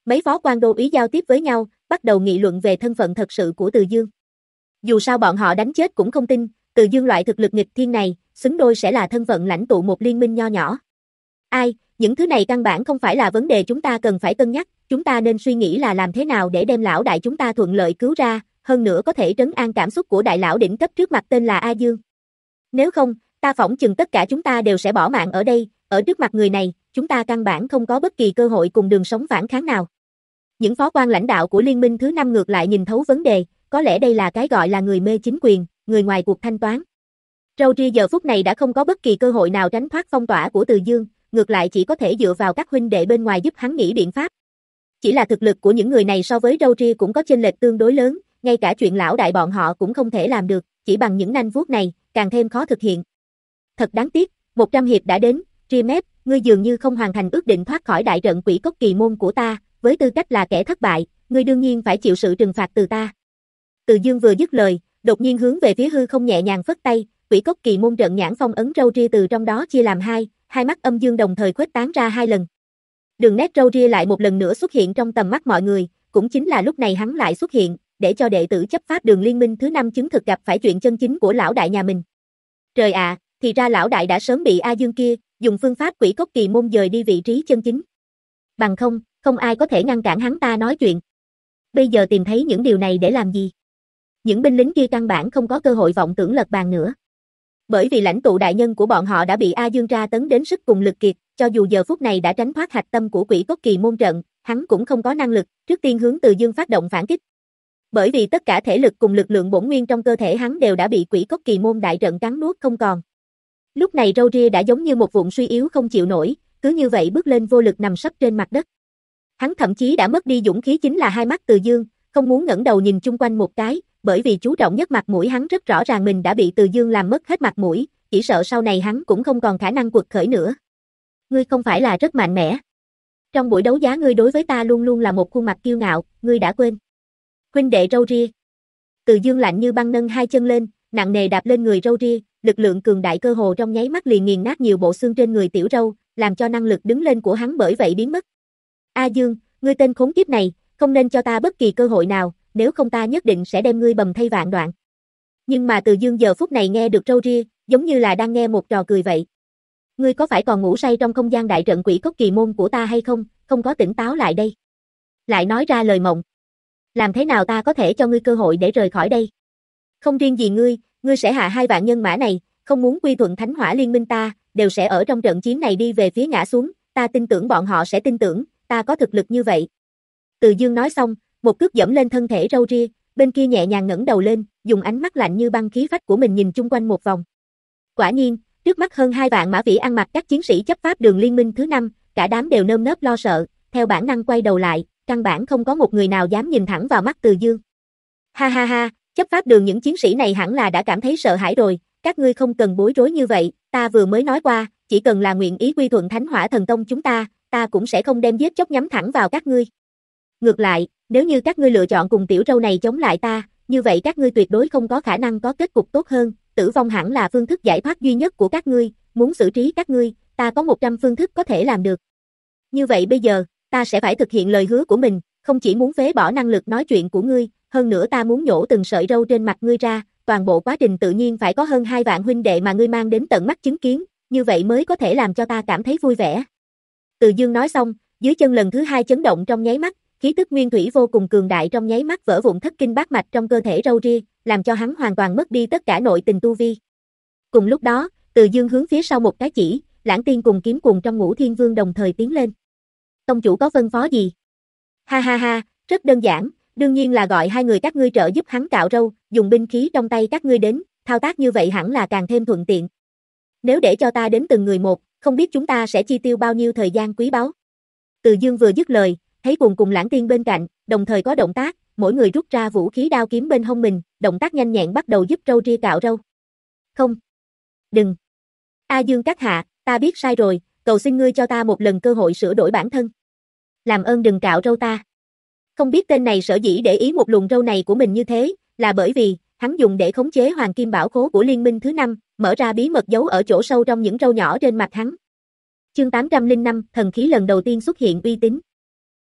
Mấy phó quan đô úy giao tiếp với nhau, bắt đầu nghị luận về thân phận thật sự của Từ Dương. Dù sao bọn họ đánh chết cũng không tin, Từ Dương loại thực lực nghịch thiên này, xứng đôi sẽ là thân phận lãnh tụ một liên minh nho nhỏ. Ai, những thứ này căn bản không phải là vấn đề chúng ta cần phải cân nhắc, chúng ta nên suy nghĩ là làm thế nào để đem lão đại chúng ta thuận lợi cứu ra, hơn nữa có thể trấn an cảm xúc của đại lão đỉnh cấp trước mặt tên là A Dương. Nếu không, ta phỏng chừng tất cả chúng ta đều sẽ bỏ mạng ở đây, ở trước mặt người này, chúng ta căn bản không có bất kỳ cơ hội cùng đường sống phản kháng nào. Những phó quan lãnh đạo của liên minh thứ năm ngược lại nhìn thấu vấn đề, có lẽ đây là cái gọi là người mê chính quyền, người ngoài cuộc thanh toán. Rory giờ phút này đã không có bất kỳ cơ hội nào tránh thoát phong tỏa của Từ Dương, ngược lại chỉ có thể dựa vào các huynh đệ bên ngoài giúp hắn nghĩ biện pháp. Chỉ là thực lực của những người này so với Rory cũng có chênh lệch tương đối lớn, ngay cả chuyện lão đại bọn họ cũng không thể làm được, chỉ bằng những nanh vuốt này, càng thêm khó thực hiện. Thật đáng tiếc, một trăm hiệp đã đến, Rimet, ngươi dường như không hoàn thành ước định thoát khỏi đại trận quỷ cốc kỳ môn của ta, với tư cách là kẻ thất bại, ngươi đương nhiên phải chịu sự trừng phạt từ ta. Từ Dương vừa dứt lời, đột nhiên hướng về phía hư không nhẹ nhàng phất tay, quỷ cốc kỳ môn trận nhãn phong ấn râu ria từ trong đó chia làm hai, hai mắt âm dương đồng thời khuếch tán ra hai lần. Đường nét râu ria lại một lần nữa xuất hiện trong tầm mắt mọi người, cũng chính là lúc này hắn lại xuất hiện, để cho đệ tử chấp pháp đường liên minh thứ năm chứng thực gặp phải chuyện chân chính của lão đại nhà mình. Trời ạ, à, thì ra lão đại đã sớm bị A Dương kia, dùng phương pháp quỷ cốc kỳ môn dời đi vị trí chân chính. Bằng không, không ai có thể ngăn cản hắn ta nói chuyện. Bây giờ tìm thấy những điều này để làm gì? Những binh lính kia căn bản không có cơ hội vọng tưởng lật bàn nữa. Bởi vì lãnh tụ đại nhân của bọn họ đã bị A Dương tra tấn đến sức cùng lực kiệt, cho dù giờ phút này đã tránh thoát hạch tâm của quỷ cốc kỳ môn trận, hắn cũng không có năng lực, trước tiên hướng Từ Dương phát động phản kích. Bởi vì tất cả thể lực cùng lực lượng bổn nguyên trong cơ thể hắn đều đã bị quỷ cốc kỳ môn đại trận cắn nuốt không còn. Lúc này râu ria đã giống như một vụn suy yếu không chịu nổi, cứ như vậy bước lên vô lực nằm sấp trên mặt đất. Hắn thậm chí đã mất đi dũng khí chính là hai mắt Từ Dương, không muốn ngẩng đầu nhìn chung quanh một cái, bởi vì chú trọng nhất mặt mũi hắn rất rõ ràng mình đã bị Từ Dương làm mất hết mặt mũi, chỉ sợ sau này hắn cũng không còn khả năng quật khởi nữa. Ngươi không phải là rất mạnh mẽ? Trong buổi đấu giá ngươi đối với ta luôn luôn là một khuôn mặt kiêu ngạo, ngươi đã quên? Huynh đệ râu ria. Từ Dương lạnh như băng nâng hai chân lên, nặng nề đạp lên người râu ria, lực lượng cường đại cơ hồ trong nháy mắt liền nghiền nát nhiều bộ xương trên người tiểu râu, làm cho năng lực đứng lên của hắn bởi vậy biến mất. A Dương, ngươi tên khốn kiếp này, không nên cho ta bất kỳ cơ hội nào, nếu không ta nhất định sẽ đem ngươi bầm thây vạn đoạn. Nhưng mà Từ Dương giờ phút này nghe được râu ria, giống như là đang nghe một trò cười vậy. Ngươi có phải còn ngủ say trong không gian đại trận quỷ cốc kỳ môn của ta hay không, không có tỉnh táo lại đây. Lại nói ra lời mộng. Làm thế nào ta có thể cho ngươi cơ hội để rời khỏi đây? Không riêng gì ngươi, ngươi sẽ hạ hai vạn nhân mã này, không muốn quy thuận Thánh Hỏa Liên minh ta, đều sẽ ở trong trận chiến này đi về phía ngã xuống, ta tin tưởng bọn họ sẽ tin tưởng, ta có thực lực như vậy. Từ Dương nói xong, một cước dẫm lên thân thể râu ria, bên kia nhẹ nhàng ngẩng đầu lên, dùng ánh mắt lạnh như băng khí phách của mình nhìn chung quanh một vòng. Quả nhiên, trước mắt hơn hai vạn mã vĩ ăn mặc các chiến sĩ chấp pháp đường liên minh thứ năm, cả đám đều nơm nớp lo sợ, theo bản năng quay đầu lại, căn bản không có một người nào dám nhìn thẳng vào mắt Từ Dương. Ha ha ha, chấp pháp đường những chiến sĩ này hẳn là đã cảm thấy sợ hãi rồi, các ngươi không cần bối rối như vậy, ta vừa mới nói qua, chỉ cần là nguyện ý quy thuận Thánh Hỏa Thần Tông chúng ta, ta cũng sẽ không đem giết chóc nhắm thẳng vào các ngươi. Ngược lại, nếu như các ngươi lựa chọn cùng tiểu râu này chống lại ta, như vậy các ngươi tuyệt đối không có khả năng có kết cục tốt hơn, tử vong hẳn là phương thức giải thoát duy nhất của các ngươi, muốn xử trí các ngươi, ta có một trăm phương thức có thể làm được. Như vậy bây giờ, ta sẽ phải thực hiện lời hứa của mình, không chỉ muốn phế bỏ năng lực nói chuyện của ngươi, hơn nữa ta muốn nhổ từng sợi râu trên mặt ngươi ra, toàn bộ quá trình tự nhiên phải có hơn hai vạn huynh đệ mà ngươi mang đến tận mắt chứng kiến, như vậy mới có thể làm cho ta cảm thấy vui vẻ. Từ Dương nói xong, dưới chân lần thứ hai chấn động trong nháy mắt, khí tức nguyên thủy vô cùng cường đại trong nháy mắt vỡ vụn thất kinh bát mạch trong cơ thể râu ria, làm cho hắn hoàn toàn mất đi tất cả nội tình tu vi. Cùng lúc đó, Từ Dương hướng phía sau một cái chỉ, Lãng Tiên cùng Kiếm Cuồng trong Ngũ Thiên Vương đồng thời tiến lên. Tông chủ có phân phó gì? Ha ha ha, rất đơn giản, đương nhiên là gọi hai người các ngươi trợ giúp hắn cạo râu, dùng binh khí trong tay các ngươi đến, thao tác như vậy hẳn là càng thêm thuận tiện. Nếu để cho ta đến từng người một, không biết chúng ta sẽ chi tiêu bao nhiêu thời gian quý báu. Từ Dương vừa dứt lời, thấy Cuồng cùng Lãng Tiên bên cạnh, đồng thời có động tác, mỗi người rút ra vũ khí đao kiếm bên hông mình, động tác nhanh nhẹn bắt đầu giúp râu ria cạo râu. Không. Đừng. A Dương các hạ, ta biết sai rồi, cầu xin ngươi cho ta một lần cơ hội sửa đổi bản thân. Làm ơn đừng cạo râu ta. Không biết tên này sở dĩ để ý một luồng râu này của mình như thế, là bởi vì, hắn dùng để khống chế hoàng kim bảo khố của liên minh thứ năm, mở ra bí mật giấu ở chỗ sâu trong những râu nhỏ trên mặt hắn. Chương tám trăm lẻ năm, thần khí lần đầu tiên xuất hiện uy tín.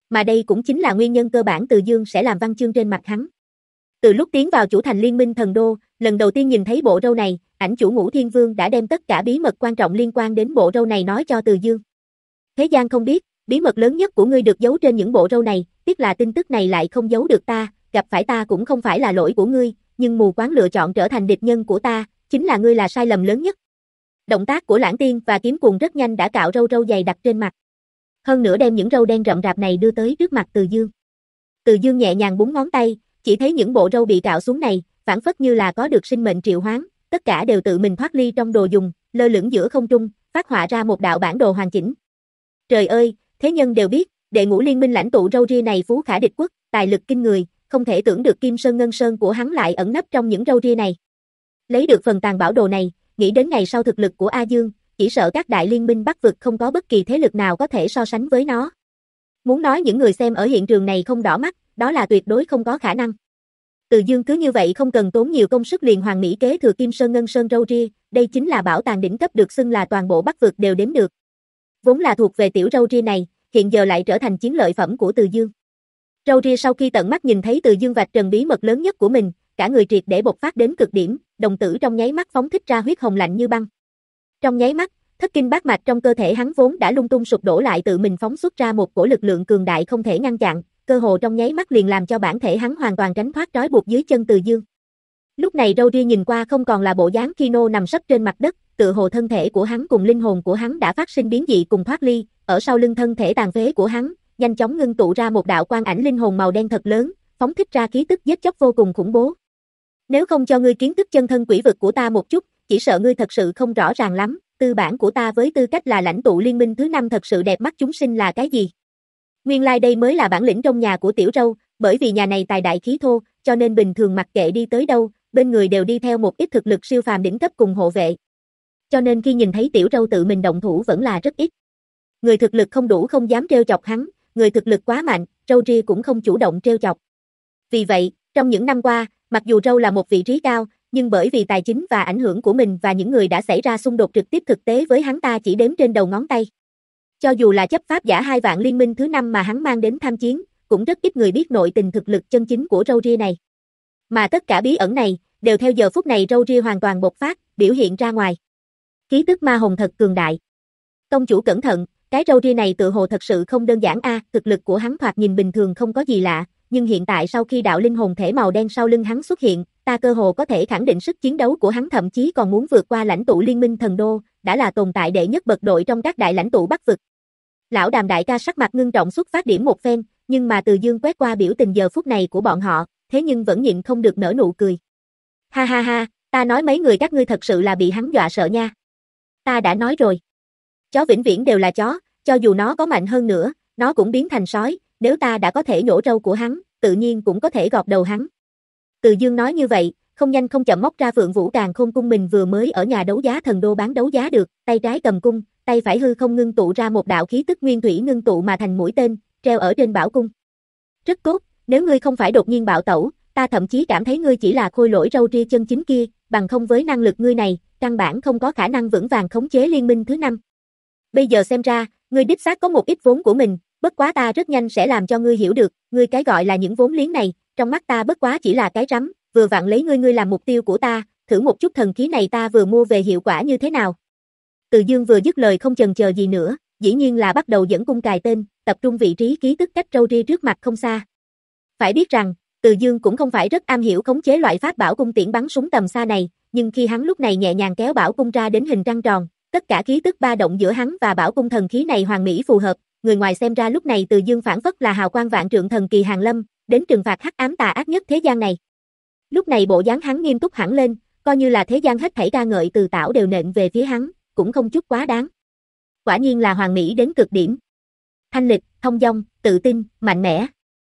Mà đây cũng chính là nguyên nhân cơ bản Từ Dương sẽ làm văn chương trên mặt hắn. Từ lúc tiến vào chủ thành Liên minh Thần Đô, lần đầu tiên nhìn thấy bộ râu này, ảnh chủ Ngũ Thiên Vương đã đem tất cả bí mật quan trọng liên quan đến bộ râu này nói cho Từ Dương. Thế gian không biết, bí mật lớn nhất của ngươi được giấu trên những bộ râu này, tiếc là tin tức này lại không giấu được ta, gặp phải ta cũng không phải là lỗi của ngươi, nhưng mù quáng lựa chọn trở thành địch nhân của ta, chính là ngươi là sai lầm lớn nhất. Động tác của Lãng Tiên và Kiếm Cuồng rất nhanh đã cạo râu râu dày đặt trên mặt. Hơn nữa đem những râu đen rậm rạp này đưa tới trước mặt Từ Dương. Từ Dương nhẹ nhàng búng ngón tay, chỉ thấy những bộ râu bị cạo xuống này, phản phất như là có được sinh mệnh triệu hoán, tất cả đều tự mình thoát ly trong đồ dùng, lơ lửng giữa không trung, phát họa ra một đạo bản đồ hoàn chỉnh. Trời ơi, thế nhân đều biết, đệ ngũ liên minh lãnh tụ râu ria này phú khả địch quốc, tài lực kinh người, không thể tưởng được Kim Sơn Ngân Sơn của hắn lại ẩn nấp trong những râu ria này. Lấy được phần tàn bảo đồ này, nghĩ đến ngày sau thực lực của A Dương, chỉ sợ các đại liên minh Bắc vực không có bất kỳ thế lực nào có thể so sánh với nó. Muốn nói những người xem ở hiện trường này không đỏ mắt, đó là tuyệt đối không có khả năng. Từ Dương cứ như vậy không cần tốn nhiều công sức liền hoàn mỹ kế thừa Kim Sơn Ngân Sơn râu ria, đây chính là bảo tàng đỉnh cấp được xưng là toàn bộ Bắc vực đều đếm được. Vốn là thuộc về tiểu râu ria này, hiện giờ lại trở thành chiến lợi phẩm của Từ Dương. Râu ria sau khi tận mắt nhìn thấy Từ Dương vạch trần bí mật lớn nhất của mình, cả người triệt để bộc phát đến cực điểm, đồng tử trong nháy mắt phóng thích ra huyết hồng lạnh như băng. Trong nháy mắt, thất kinh bát mạch trong cơ thể hắn vốn đã lung tung sụp đổ lại tự mình phóng xuất ra một cổ lực lượng cường đại không thể ngăn chặn, cơ hồ trong nháy mắt liền làm cho bản thể hắn hoàn toàn tránh thoát trói buộc dưới chân Từ Dương. Lúc này râu ria nhìn qua không còn là bộ dáng Kino nằm sấp trên mặt đất, tự hồ thân thể của hắn cùng linh hồn của hắn đã phát sinh biến dị cùng thoát ly, ở sau lưng thân thể tàn phế của hắn, nhanh chóng ngưng tụ ra một đạo quang ảnh linh hồn màu đen thật lớn, phóng thích ra khí tức giết chóc vô cùng khủng bố. Nếu không cho ngươi kiến thức chân thân quỷ vực của ta một chút, chỉ sợ ngươi thật sự không rõ ràng lắm, tư bản của ta với tư cách là lãnh tụ liên minh thứ năm thật sự đẹp mắt chúng sinh là cái gì. Nguyên lai like đây mới là bản lĩnh trong nhà của tiểu râu, bởi vì nhà này tài đại khí thô, cho nên bình thường mặc kệ đi tới đâu, bên người đều đi theo một ít thực lực siêu phàm đỉnh cấp cùng hộ vệ. Cho nên khi nhìn thấy tiểu râu tự mình động thủ vẫn là rất ít. Người thực lực không đủ không dám trêu chọc hắn, người thực lực quá mạnh, râu ria cũng không chủ động trêu chọc. Vì vậy, trong những năm qua, mặc dù râu là một vị trí cao, nhưng bởi vì tài chính và ảnh hưởng của mình và những người đã xảy ra xung đột trực tiếp thực tế với hắn ta chỉ đếm trên đầu ngón tay. Cho dù là chấp pháp giả hai vạn liên minh thứ năm mà hắn mang đến tham chiến, cũng rất ít người biết nội tình thực lực chân chính của râu ria này. Mà tất cả bí ẩn này, đều theo giờ phút này râu ria hoàn toàn bộc phát, biểu hiện ra ngoài. Khí tức ma hồn thật cường đại. Công chủ cẩn thận, cái râu ria này tự hồ thật sự không đơn giản a, à, thực lực của hắn thoạt nhìn bình thường không có gì lạ, nhưng hiện tại sau khi đạo linh hồn thể màu đen sau lưng hắn xuất hiện, ta cơ hồ có thể khẳng định sức chiến đấu của hắn thậm chí còn muốn vượt qua lãnh tụ liên minh Thần Đô, đã là tồn tại đệ nhất bậc đội trong các đại lãnh tụ Bắc vực. Lão Đàm đại ca sắc mặt ngưng trọng xuất phát điểm một phen, nhưng mà Từ Dương quét qua biểu tình giờ phút này của bọn họ, thế nhưng vẫn nhịn không được nở nụ cười. Ha ha ha, ta nói mấy người các ngươi thật sự là bị hắn dọa sợ nha. Ta đã nói rồi. Chó vĩnh viễn đều là chó, cho dù nó có mạnh hơn nữa, nó cũng biến thành sói, nếu ta đã có thể nhổ râu của hắn, tự nhiên cũng có thể gọt đầu hắn. Từ Dương nói như vậy, không nhanh không chậm móc ra Phượng Vũ Càn Khôn cung mình vừa mới ở nhà đấu giá Thần Đô bán đấu giá được, tay trái cầm cung, tay phải hư không ngưng tụ ra một đạo khí tức nguyên thủy ngưng tụ mà thành mũi tên, treo ở trên bảo cung. Rất tốt, nếu ngươi không phải đột nhiên bạo tẩu, ta thậm chí cảm thấy ngươi chỉ là khôi lỗi râu ria chân chính kia, bằng không với năng lực ngươi này, căn bản không có khả năng vững vàng khống chế liên minh thứ năm. Bây giờ xem ra, ngươi đích xác có một ít vốn của mình, bất quá ta rất nhanh sẽ làm cho ngươi hiểu được, ngươi cái gọi là những vốn liếng này, trong mắt ta bất quá chỉ là cái rắm, vừa vặn lấy ngươi ngươi làm mục tiêu của ta, thử một chút thần khí này ta vừa mua về hiệu quả như thế nào. Từ Dương vừa dứt lời không chần chờ gì nữa, dĩ nhiên là bắt đầu dẫn cung cài tên, tập trung vị trí ký tức cách râu ria trước mặt không xa. Phải biết rằng, Từ Dương cũng không phải rất am hiểu khống chế loại pháp bảo cung tiễn bắn súng tầm xa này, nhưng khi hắn lúc này nhẹ nhàng kéo bảo cung ra đến hình trăng tròn, tất cả khí tức ba động giữa hắn và bảo cung thần khí này hoàn mỹ phù hợp, người ngoài xem ra lúc này Từ Dương phản phất là hào quang vạn trượng thần kỳ hàng lâm, đến trừng phạt hắc ám tà ác nhất thế gian này. Lúc này bộ dáng hắn nghiêm túc hẳn lên, coi như là thế gian hết thảy ca ngợi từ tảo đều nện về phía hắn, cũng không chút quá đáng. Quả nhiên là hoàn mỹ đến cực điểm. Thanh lịch, thông dong, tự tin, mạnh mẽ.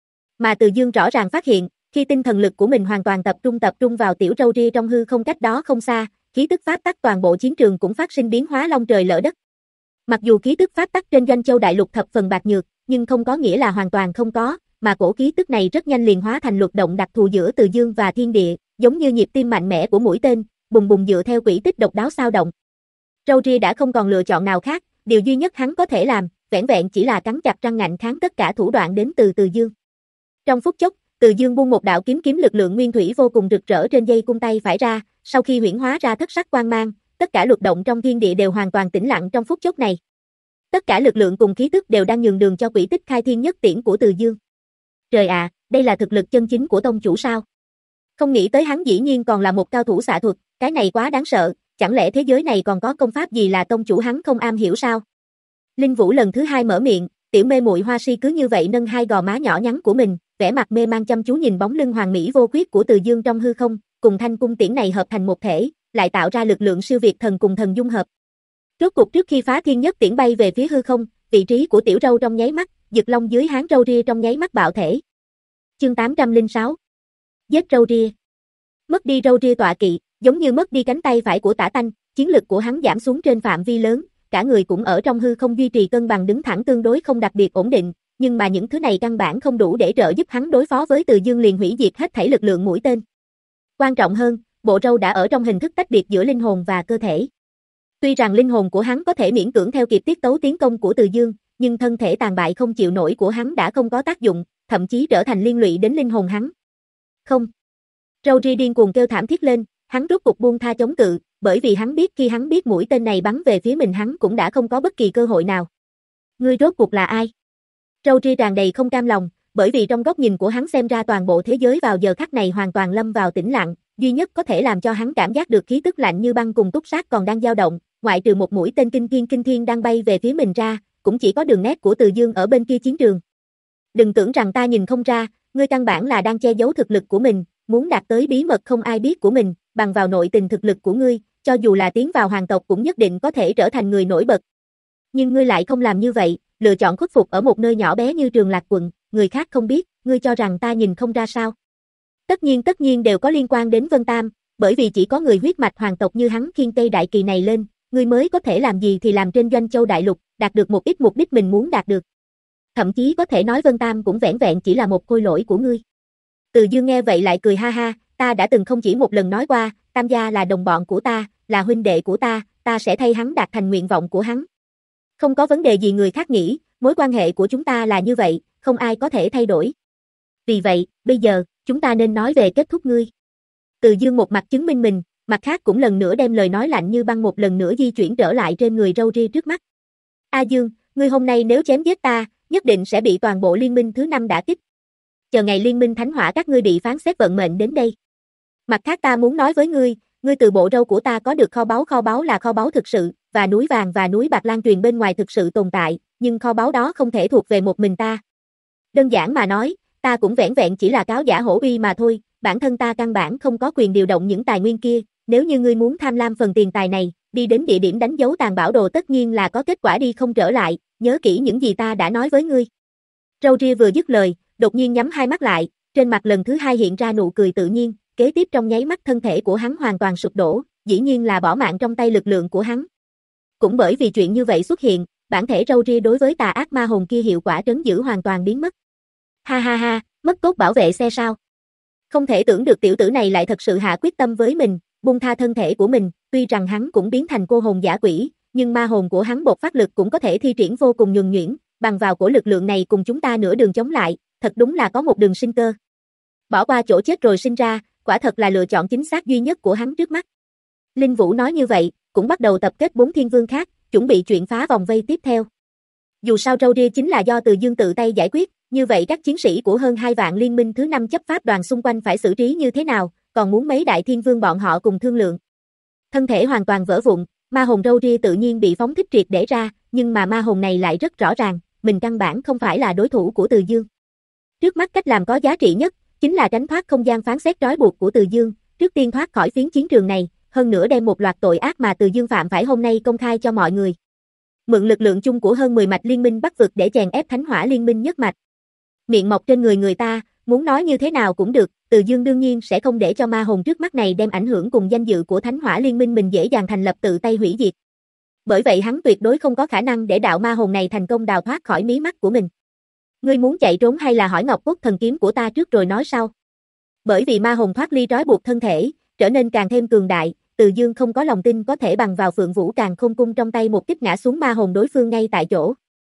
Mà Từ Dương rõ ràng phát hiện, khi tinh thần lực của mình hoàn toàn tập trung tập trung vào tiểu râu ria trong hư không cách đó không xa, khí tức pháp tắc toàn bộ chiến trường cũng phát sinh biến hóa long trời lở đất. Mặc dù khí tức pháp tắc trên Doanh Châu Đại Lục thập phần bạc nhược, nhưng không có nghĩa là hoàn toàn không có, mà cổ khí tức này rất nhanh liền hóa thành luật động đặc thù giữa Từ Dương và thiên địa, giống như nhịp tim mạnh mẽ của mũi tên, bùng bùng dựa theo quỹ tích độc đáo sao động. Râu ria đã không còn lựa chọn nào khác, điều duy nhất hắn có thể làm, vẻn vẹn chỉ là cắn chặt răng ngạnh kháng tất cả thủ đoạn đến từ Từ Dương. Trong phút chốc, Từ Dương buông một đạo kiếm kiếm lực lượng nguyên thủy vô cùng rực rỡ trên dây cung tay phải ra, sau khi huyễn hóa ra thất sắc quang mang, tất cả luật động trong thiên địa đều hoàn toàn tĩnh lặng trong phút chốc này. Tất cả lực lượng cùng khí tức đều đang nhường đường cho quỷ tích khai thiên nhất tiễn của Từ Dương. Trời ạ, à, đây là thực lực chân chính của tông chủ sao? Không nghĩ tới hắn dĩ nhiên còn là một cao thủ xạ thuật, cái này quá đáng sợ, chẳng lẽ thế giới này còn có công pháp gì là tông chủ hắn không am hiểu sao? Linh Vũ lần thứ hai mở miệng, tiểu mê muội Hoa Si cứ như vậy nâng hai gò má nhỏ nhắn của mình, vẻ mặt mê mang chăm chú nhìn bóng lưng hoàn mỹ vô khuyết của Từ Dương trong hư không, cùng thanh cung tiễn này hợp thành một thể, lại tạo ra lực lượng siêu việt thần cùng thần dung hợp. Rốt cục trước khi phá thiên nhất tiễn bay về phía hư không, vị trí của tiểu râu trong nháy mắt, Dực Long dưới háng râu ria trong nháy mắt bạo thể. Chương tám trăm lẻ sáu. Giết râu ria. Mất đi râu ria tọa kỵ, giống như mất đi cánh tay phải của Tả Tanh, chiến lực của hắn giảm xuống trên phạm vi lớn, cả người cũng ở trong hư không duy trì cân bằng đứng thẳng tương đối không đặc biệt ổn định, nhưng mà những thứ này căn bản không đủ để trợ giúp hắn đối phó với Từ Dương liền hủy diệt hết thảy lực lượng mũi tên. Quan trọng hơn, bộ râu đã ở trong hình thức tách biệt giữa linh hồn và cơ thể. Tuy rằng linh hồn của hắn có thể miễn cưỡng theo kịp tiết tấu tiến công của Từ Dương, nhưng thân thể tàn bại không chịu nổi của hắn đã không có tác dụng, thậm chí trở thành liên lụy đến linh hồn hắn. Không. Râu ria điên cuồng kêu thảm thiết lên, hắn rốt cục buông tha chống cự, bởi vì hắn biết khi hắn biết mũi tên này bắn về phía mình hắn cũng đã không có bất kỳ cơ hội nào. Ngươi rốt cuộc là ai? Râu ria tràn đầy không cam lòng, bởi vì trong góc nhìn của hắn xem ra toàn bộ thế giới vào giờ khắc này hoàn toàn lâm vào tĩnh lặng, duy nhất có thể làm cho hắn cảm giác được khí tức lạnh như băng cùng túc sát còn đang dao động, ngoại trừ một mũi tên kinh thiên kinh thiên đang bay về phía mình ra, cũng chỉ có đường nét của Từ Dương ở bên kia chiến trường. Đừng tưởng rằng ta nhìn không ra, ngươi căn bản là đang che giấu thực lực của mình, muốn đạt tới bí mật không ai biết của mình, bằng vào nội tình thực lực của ngươi, cho dù là tiến vào hoàng tộc cũng nhất định có thể trở thành người nổi bật. Nhưng ngươi lại không làm như vậy, lựa chọn khuất phục ở một nơi nhỏ bé như Trường Lạc quận, người khác không biết, ngươi cho rằng ta nhìn không ra sao? Tất nhiên tất nhiên đều có liên quan đến Vân Tam, bởi vì chỉ có người huyết mạch hoàng tộc như hắn khiêng cây đại kỳ này lên, ngươi mới có thể làm gì thì làm trên Doanh Châu đại lục, đạt được một ít mục đích mình muốn đạt được. Thậm chí có thể nói Vân Tam cũng vẻn vẹn chỉ là một khôi lỗi của ngươi. Từ Dương nghe vậy lại cười ha ha, ta đã từng không chỉ một lần nói qua, Tam gia là đồng bọn của ta, là huynh đệ của ta, ta sẽ thay hắn đạt thành nguyện vọng của hắn. Không có vấn đề gì người khác nghĩ, mối quan hệ của chúng ta là như vậy, không ai có thể thay đổi. Vì vậy, bây giờ, chúng ta nên nói về kết thúc ngươi. Từ Dương một mặt chứng minh mình, mặt khác cũng lần nữa đem lời nói lạnh như băng một lần nữa di chuyển trở lại trên người râu ria trước mắt. A Dương, ngươi hôm nay nếu chém giết ta, nhất định sẽ bị toàn bộ liên minh thứ năm đả kích. Chờ ngày liên minh thánh hỏa các ngươi bị phán xét vận mệnh đến đây. Mặt khác ta muốn nói với ngươi, ngươi từ bộ râu của ta có được kho báu, kho báu là kho báu thực sự, và núi vàng và núi bạc lan truyền bên ngoài thực sự tồn tại, nhưng kho báu đó không thể thuộc về một mình ta. Đơn giản mà nói, ta cũng vẻn vẹn chỉ là cáo giả hổ uy mà thôi, bản thân ta căn bản không có quyền điều động những tài nguyên kia, nếu như ngươi muốn tham lam phần tiền tài này, đi đến địa điểm đánh dấu tàn bảo đồ tất nhiên là có kết quả đi không trở lại, nhớ kỹ những gì ta đã nói với ngươi. Râu ria vừa dứt lời, đột nhiên nhắm hai mắt lại, trên mặt lần thứ hai hiện ra nụ cười tự nhiên, kế tiếp trong nháy mắt thân thể của hắn hoàn toàn sụp đổ, dĩ nhiên là bỏ mạng trong tay lực lượng của hắn. Cũng bởi vì chuyện như vậy xuất hiện, bản thể râu ria đối với tà ác ma hồn kia hiệu quả trấn giữ hoàn toàn biến mất. Ha ha ha, mất cốt bảo vệ xe sao? Không thể tưởng được tiểu tử này lại thật sự hạ quyết tâm với mình, buông tha thân thể của mình, tuy rằng hắn cũng biến thành cô hồn giả quỷ, nhưng ma hồn của hắn bộc phát lực cũng có thể thi triển vô cùng nhuần nhuyễn, bằng vào của lực lượng này cùng chúng ta nửa đường chống lại, thật đúng là có một đường sinh cơ. Bỏ qua chỗ chết rồi sinh ra, quả thật là lựa chọn chính xác duy nhất của hắn trước mắt. Linh Vũ nói như vậy, cũng bắt đầu tập kết bốn thiên vương khác, chuẩn bị chuyện phá vòng vây tiếp theo. Dù sao râu ria chính là do Từ Dương tự tay giải quyết, như vậy các chiến sĩ của hơn hai vạn liên minh thứ năm chấp pháp đoàn xung quanh phải xử trí như thế nào, còn muốn mấy đại thiên vương bọn họ cùng thương lượng. Thân thể hoàn toàn vỡ vụn, ma hồn râu ria tự nhiên bị phóng thích triệt để ra, nhưng mà ma hồn này lại rất rõ ràng, mình căn bản không phải là đối thủ của Từ Dương. Trước mắt cách làm có giá trị nhất, chính là tránh thoát không gian phán xét trói buộc của Từ Dương, trước tiên thoát khỏi phiến chiến trường này, hơn nữa đem một loạt tội ác mà Từ Dương phạm phải hôm nay công khai cho mọi người. Mượn lực lượng chung của hơn mười mạch liên minh Bắc vực để chèn ép Thánh Hỏa liên minh nhất mạch. Miệng mọc trên người người ta, muốn nói như thế nào cũng được, Từ Dương đương nhiên sẽ không để cho ma hồn trước mắt này đem ảnh hưởng cùng danh dự của Thánh Hỏa liên minh mình dễ dàng thành lập tự tay hủy diệt. Bởi vậy hắn tuyệt đối không có khả năng để đạo ma hồn này thành công đào thoát khỏi mí mắt của mình. Ngươi muốn chạy trốn hay là hỏi Ngọc Cốt thần kiếm của ta trước rồi nói sau? Bởi vì ma hồn thoát ly trói buộc thân thể, trở nên càng thêm cường đại, Từ Dương không có lòng tin có thể bằng vào Phượng Vũ Càn Khôn cung trong tay một kích ngã xuống ma hồn đối phương ngay tại chỗ.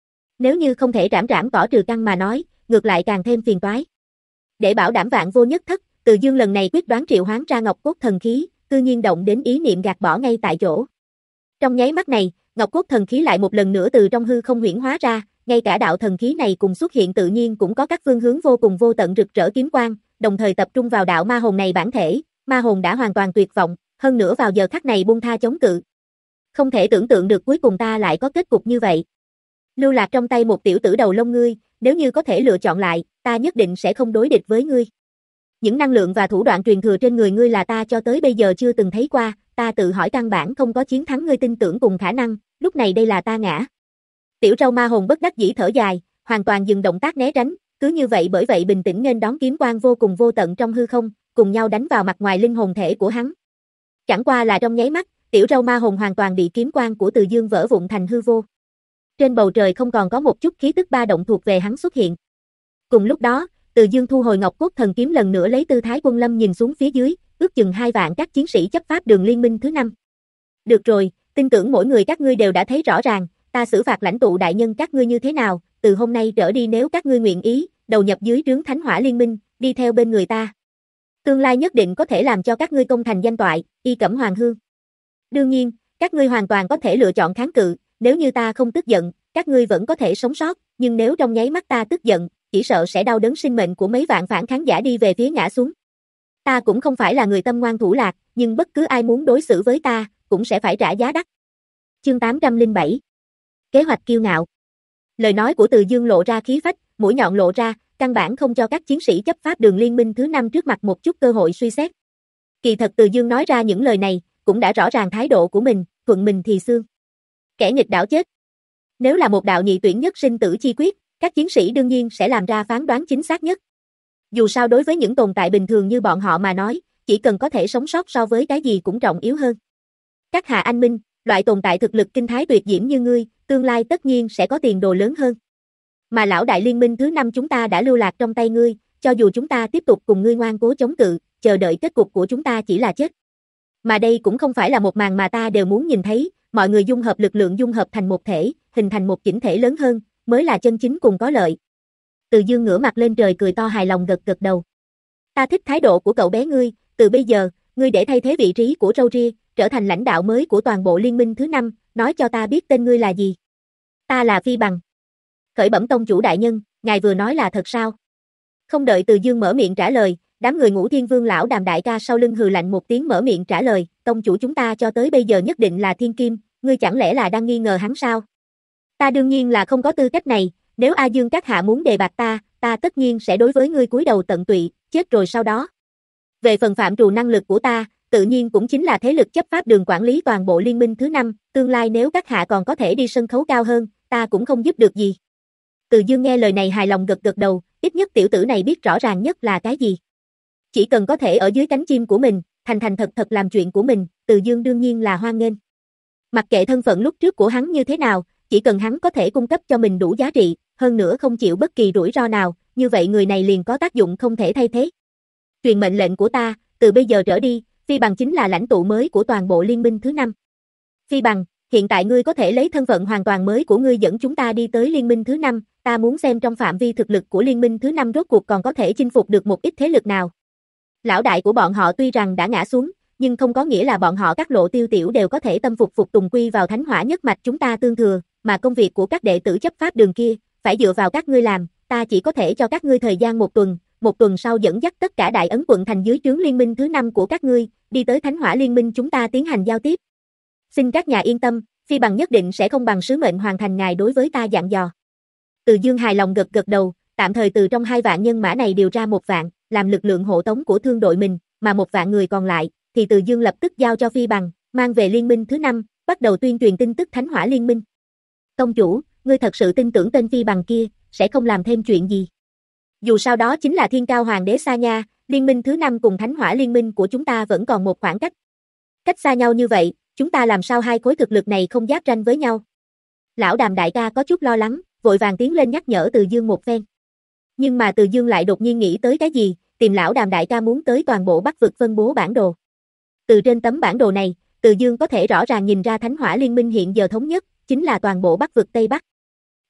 Nếu như không thể trảm trảm cỏ trừ căn mà nói, ngược lại càng thêm phiền toái. Để bảo đảm vạn vô nhất thất, Từ Dương lần này quyết đoán triệu hoán ra Ngọc Cốt thần khí, tự nhiên động đến ý niệm gạt bỏ ngay tại chỗ. Trong nháy mắt này, Ngọc Cốt thần khí lại một lần nữa từ trong hư không huyễn hóa ra, ngay cả đạo thần khí này cùng xuất hiện tự nhiên cũng có các phương hướng vô cùng vô tận rực rỡ kiếm quang, đồng thời tập trung vào đạo ma hồn này bản thể, ma hồn đã hoàn toàn tuyệt vọng, hơn nữa vào giờ khắc này buông tha chống cự. Không thể tưởng tượng được cuối cùng ta lại có kết cục như vậy. Lưu lạc trong tay một tiểu tử đầu lông ngươi, nếu như có thể lựa chọn lại, ta nhất định sẽ không đối địch với ngươi. Những năng lượng và thủ đoạn truyền thừa trên người ngươi là ta cho tới bây giờ chưa từng thấy qua, ta tự hỏi căn bản không có chiến thắng ngươi tin tưởng cùng khả năng, lúc này đây là ta ngã. Tiểu trâu ma hồn bất đắc dĩ thở dài, hoàn toàn dừng động tác né tránh, cứ như vậy bởi vậy bình tĩnh nghênh đón kiếm quang vô cùng vô tận trong hư không, cùng nhau đánh vào mặt ngoài linh hồn thể của hắn. Chẳng qua là trong nháy mắt, tiểu trâu ma hồn hoàn toàn bị kiếm quang của Từ Dương vỡ vụn thành hư vô. Trên bầu trời không còn có một chút khí tức ba động thuộc về hắn xuất hiện. Cùng lúc đó, Từ Dương thu hồi Ngọc Cốt thần kiếm lần nữa lấy tư thái quân lâm nhìn xuống phía dưới, ước chừng hai vạn các chiến sĩ chấp pháp đường liên minh thứ năm. Được rồi, tin tưởng mỗi người các ngươi đều đã thấy rõ ràng, ta xử phạt lãnh tụ đại nhân các ngươi như thế nào, từ hôm nay trở đi nếu các ngươi nguyện ý, đầu nhập dưới trướng Thánh Hỏa Liên minh, đi theo bên người ta. Tương lai nhất định có thể làm cho các ngươi công thành danh toại, y cẩm hoàng hương. Đương nhiên, các ngươi hoàn toàn có thể lựa chọn kháng cự, nếu như ta không tức giận, các ngươi vẫn có thể sống sót, nhưng nếu trong nháy mắt ta tức giận, chỉ sợ sẽ đau đớn sinh mệnh của mấy vạn phản kháng giả đi về phía ngã xuống. Ta cũng không phải là người tâm ngoan thủ lạc, nhưng bất cứ ai muốn đối xử với ta, cũng sẽ phải trả giá đắt. Chương tám trăm lẻ bảy Kế hoạch kiêu ngạo. Lời nói của Từ Dương lộ ra khí phách, mũi nhọn lộ ra, căn bản không cho các chiến sĩ chấp pháp đường liên minh thứ năm trước mặt một chút cơ hội suy xét. Kỳ thật Từ Dương nói ra những lời này, cũng đã rõ ràng thái độ của mình, thuận mình thì xương. Kẻ nghịch đảo chết. Nếu là một đạo nhị tuyển nhất sinh tử chi quyết, các chiến sĩ đương nhiên sẽ làm ra phán đoán chính xác nhất. Dù sao đối với những tồn tại bình thường như bọn họ mà nói, chỉ cần có thể sống sót so với cái gì cũng trọng yếu hơn. Các hạ anh minh, loại tồn tại thực lực kinh thái tuyệt diễm như ngươi, tương lai tất nhiên sẽ có tiền đồ lớn hơn. Mà lão đại liên minh thứ năm chúng ta đã lưu lạc trong tay ngươi, cho dù chúng ta tiếp tục cùng ngươi ngoan cố chống cự, chờ đợi kết cục của chúng ta chỉ là chết. Mà đây cũng không phải là một màn mà ta đều muốn nhìn thấy, mọi người dung hợp lực lượng dung hợp thành một thể, hình thành một chỉnh thể lớn hơn, mới là chân chính cùng có lợi. Từ Dương ngửa mặt lên trời cười to hài lòng gật gật đầu. Ta thích thái độ của cậu bé ngươi, từ bây giờ, ngươi để thay thế vị trí của Râu Ria, trở thành lãnh đạo mới của toàn bộ liên minh thứ năm, nói cho ta biết tên ngươi là gì. Ta là Phi Bằng. Khởi bẩm tông chủ đại nhân, ngài vừa nói là thật sao? Không đợi Từ Dương mở miệng trả lời, đám người Ngũ Thiên Vương lão Đàm đại ca sau lưng hừ lạnh một tiếng mở miệng trả lời, tông chủ chúng ta cho tới bây giờ nhất định là Thiên Kim, ngươi chẳng lẽ là đang nghi ngờ hắn sao? Ta đương nhiên là không có tư cách này, nếu A Dương các hạ muốn đề bạt ta, ta tất nhiên sẽ đối với ngươi cúi đầu tận tụy, chết rồi sau đó. Về phần phạm trù năng lực của ta, tự nhiên cũng chính là thế lực chấp pháp đường quản lý toàn bộ liên minh thứ năm, tương lai nếu các hạ còn có thể đi sân khấu cao hơn, ta cũng không giúp được gì. Từ Dương nghe lời này hài lòng gật gật đầu, ít nhất tiểu tử này biết rõ ràng nhất là cái gì. Chỉ cần có thể ở dưới cánh chim của mình, thành thành thật thật làm chuyện của mình, Từ Dương đương nhiên là hoan nghênh. Mặc kệ thân phận lúc trước của hắn như thế nào, chỉ cần hắn có thể cung cấp cho mình đủ giá trị, hơn nữa không chịu bất kỳ rủi ro nào, như vậy người này liền có tác dụng không thể thay thế. Truyền mệnh lệnh của ta, từ bây giờ trở đi, Phi Bằng chính là lãnh tụ mới của toàn bộ liên minh thứ năm. Phi Bằng, hiện tại ngươi có thể lấy thân phận hoàn toàn mới của ngươi dẫn chúng ta đi tới liên minh thứ năm, ta muốn xem trong phạm vi thực lực của liên minh thứ năm rốt cuộc còn có thể chinh phục được một ít thế lực nào. Lão đại của bọn họ tuy rằng đã ngã xuống, nhưng không có nghĩa là bọn họ các lộ tiêu tiểu đều có thể tâm phục phục tùng quy vào Thánh Hỏa nhất mạch chúng ta tương thừa, mà công việc của các đệ tử chấp pháp đường kia, phải dựa vào các ngươi làm, ta chỉ có thể cho các ngươi thời gian một tuần, một tuần sau dẫn dắt tất cả đại ấn quận thành dưới trướng liên minh thứ năm của các ngươi, đi tới Thánh Hỏa liên minh chúng ta tiến hành giao tiếp. Xin các nhà yên tâm, Phi Bằng nhất định sẽ không bằng sứ mệnh hoàn thành ngài đối với ta dặn dò. Từ Dương hài lòng gật gật đầu, tạm thời từ trong hai vạn nhân mã này điều ra một vạn, làm lực lượng hộ tống của thương đội mình, mà một vạn người còn lại, thì Từ Dương lập tức giao cho Phi Bằng, mang về liên minh thứ năm, bắt đầu tuyên truyền tin tức Thánh Hỏa liên minh. Tông chủ, ngươi thật sự tin tưởng tên Phi Bằng kia, sẽ không làm thêm chuyện gì. Dù sao đó chính là Thiên Cao Hoàng đế xa nha, liên minh thứ năm cùng Thánh Hỏa liên minh của chúng ta vẫn còn một khoảng cách. Cách xa nhau như vậy, chúng ta làm sao hai khối thực lực này không giáp tranh với nhau. Lão Đàm đại ca có chút lo lắng, vội vàng tiến lên nhắc nhở Từ Dương một phen. Nhưng mà Từ Dương lại đột nhiên nghĩ tới cái gì, tìm lão Đàm đại ca muốn tới toàn bộ Bắc vực phân bố bản đồ. Từ trên tấm bản đồ này, Từ Dương có thể rõ ràng nhìn ra Thánh Hỏa liên minh hiện giờ thống nhất, chính là toàn bộ Bắc vực Tây Bắc.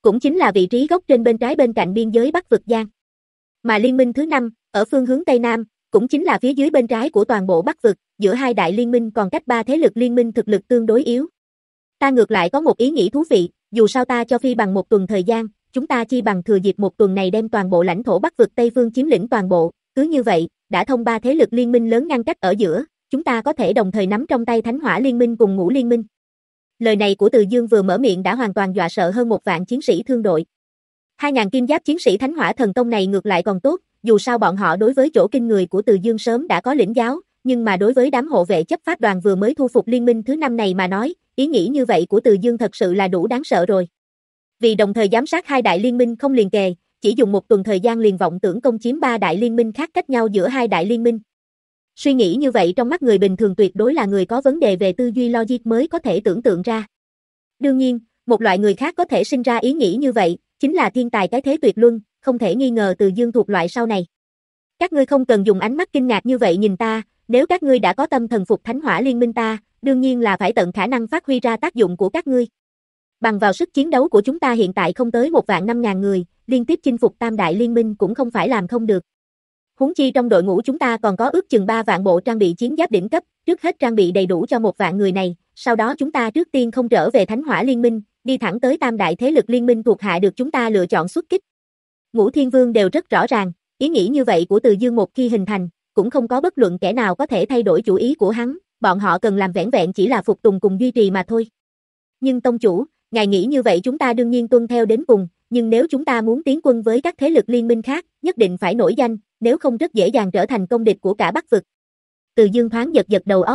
cũng chính là vị trí góc trên bên trái bên cạnh biên giới Bắc vực Giang. Mà liên minh thứ năm, ở phương hướng Tây Nam, cũng chính là phía dưới bên trái của toàn bộ Bắc vực, giữa hai đại liên minh còn cách ba thế lực liên minh thực lực tương đối yếu. Ta ngược lại có một ý nghĩ thú vị, dù sao ta cho phi bằng một tuần thời gian, chúng ta chi bằng thừa dịp một tuần này đem toàn bộ lãnh thổ Bắc vực Tây phương chiếm lĩnh toàn bộ, cứ như vậy, đã thông ba thế lực liên minh lớn ngăn cách ở giữa, chúng ta có thể đồng thời nắm trong tay Thánh Hỏa Liên minh cùng Ngũ Liên minh. Lời này của Từ Dương vừa mở miệng đã hoàn toàn dọa sợ hơn một vạn chiến sĩ thương đội. Hai ngàn kim giáp chiến sĩ Thánh Hỏa thần tông này ngược lại còn tốt, dù sao bọn họ đối với chỗ kinh người của Từ Dương sớm đã có lĩnh giáo, nhưng mà đối với đám hộ vệ chấp pháp đoàn vừa mới thu phục liên minh thứ năm này mà nói, ý nghĩ như vậy của Từ Dương thật sự là đủ đáng sợ rồi. Vì đồng thời giám sát hai đại liên minh không liền kề, chỉ dùng một tuần thời gian liền vọng tưởng công chiếm ba đại liên minh khác cách nhau giữa hai đại liên minh. Suy nghĩ như vậy trong mắt người bình thường tuyệt đối là người có vấn đề về tư duy logic mới có thể tưởng tượng ra. Đương nhiên, một loại người khác có thể sinh ra ý nghĩ như vậy, chính là thiên tài cái thế tuyệt luân, không thể nghi ngờ Từ Dương thuộc loại sau này. Các ngươi không cần dùng ánh mắt kinh ngạc như vậy nhìn ta, nếu các ngươi đã có tâm thần phục Thánh Hỏa Liên minh ta, đương nhiên là phải tận khả năng phát huy ra tác dụng của các ngươi. Bằng vào sức chiến đấu của chúng ta hiện tại không tới một vạn năm ngàn người, liên tiếp chinh phục tam đại liên minh cũng không phải làm không được. Huống chi trong đội ngũ chúng ta còn có ước chừng ba vạn bộ trang bị chiến giáp đỉnh cấp, trước hết trang bị đầy đủ cho một vạn người này, sau đó chúng ta trước tiên không trở về Thánh Hỏa Liên minh, đi thẳng tới tam đại thế lực liên minh thuộc hạ được chúng ta lựa chọn xuất kích. Ngũ Thiên Vương đều rất rõ ràng, ý nghĩ như vậy của Từ Dương một khi hình thành, cũng không có bất luận kẻ nào có thể thay đổi chủ ý của hắn, bọn họ cần làm vẻn vẹn chỉ là phục tùng cùng duy trì mà thôi. Nhưng tông chủ, ngài nghĩ như vậy chúng ta đương nhiên tuân theo đến cùng, nhưng nếu chúng ta muốn tiến quân với các thế lực liên minh khác, nhất định phải nổi danh, nếu không rất dễ dàng trở thành công địch của cả Bắc vực. Từ Dương thoáng giật giật đầu óc.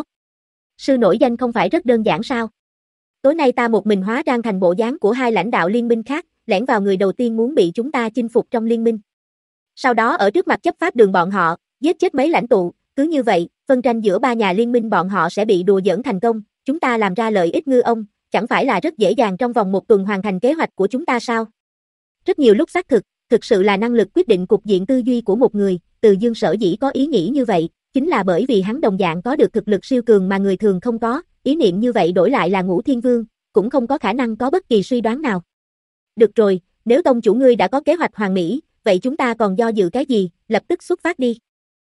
Sư nổi danh không phải rất đơn giản sao? Tối nay ta một mình hóa trang thành bộ dáng của hai lãnh đạo liên minh khác, lẻn vào người đầu tiên muốn bị chúng ta chinh phục trong liên minh. Sau đó ở trước mặt chấp pháp đường bọn họ, giết chết mấy lãnh tụ, cứ như vậy, phân tranh giữa ba nhà liên minh bọn họ sẽ bị đùa giỡn thành công, chúng ta làm ra lợi ích ngư ông, chẳng phải là rất dễ dàng trong vòng một tuần hoàn thành kế hoạch của chúng ta sao? Rất nhiều lúc xác thực, thực sự là năng lực quyết định cục diện tư duy của một người, Từ Dương sở dĩ có ý nghĩ như vậy, chính là bởi vì hắn đồng dạng có được thực lực siêu cường mà người thường không có, ý niệm như vậy đổi lại là Ngũ Thiên Vương, cũng không có khả năng có bất kỳ suy đoán nào. Được rồi, nếu tông chủ ngươi đã có kế hoạch hoàn mỹ, vậy chúng ta còn do dự cái gì, lập tức xuất phát đi.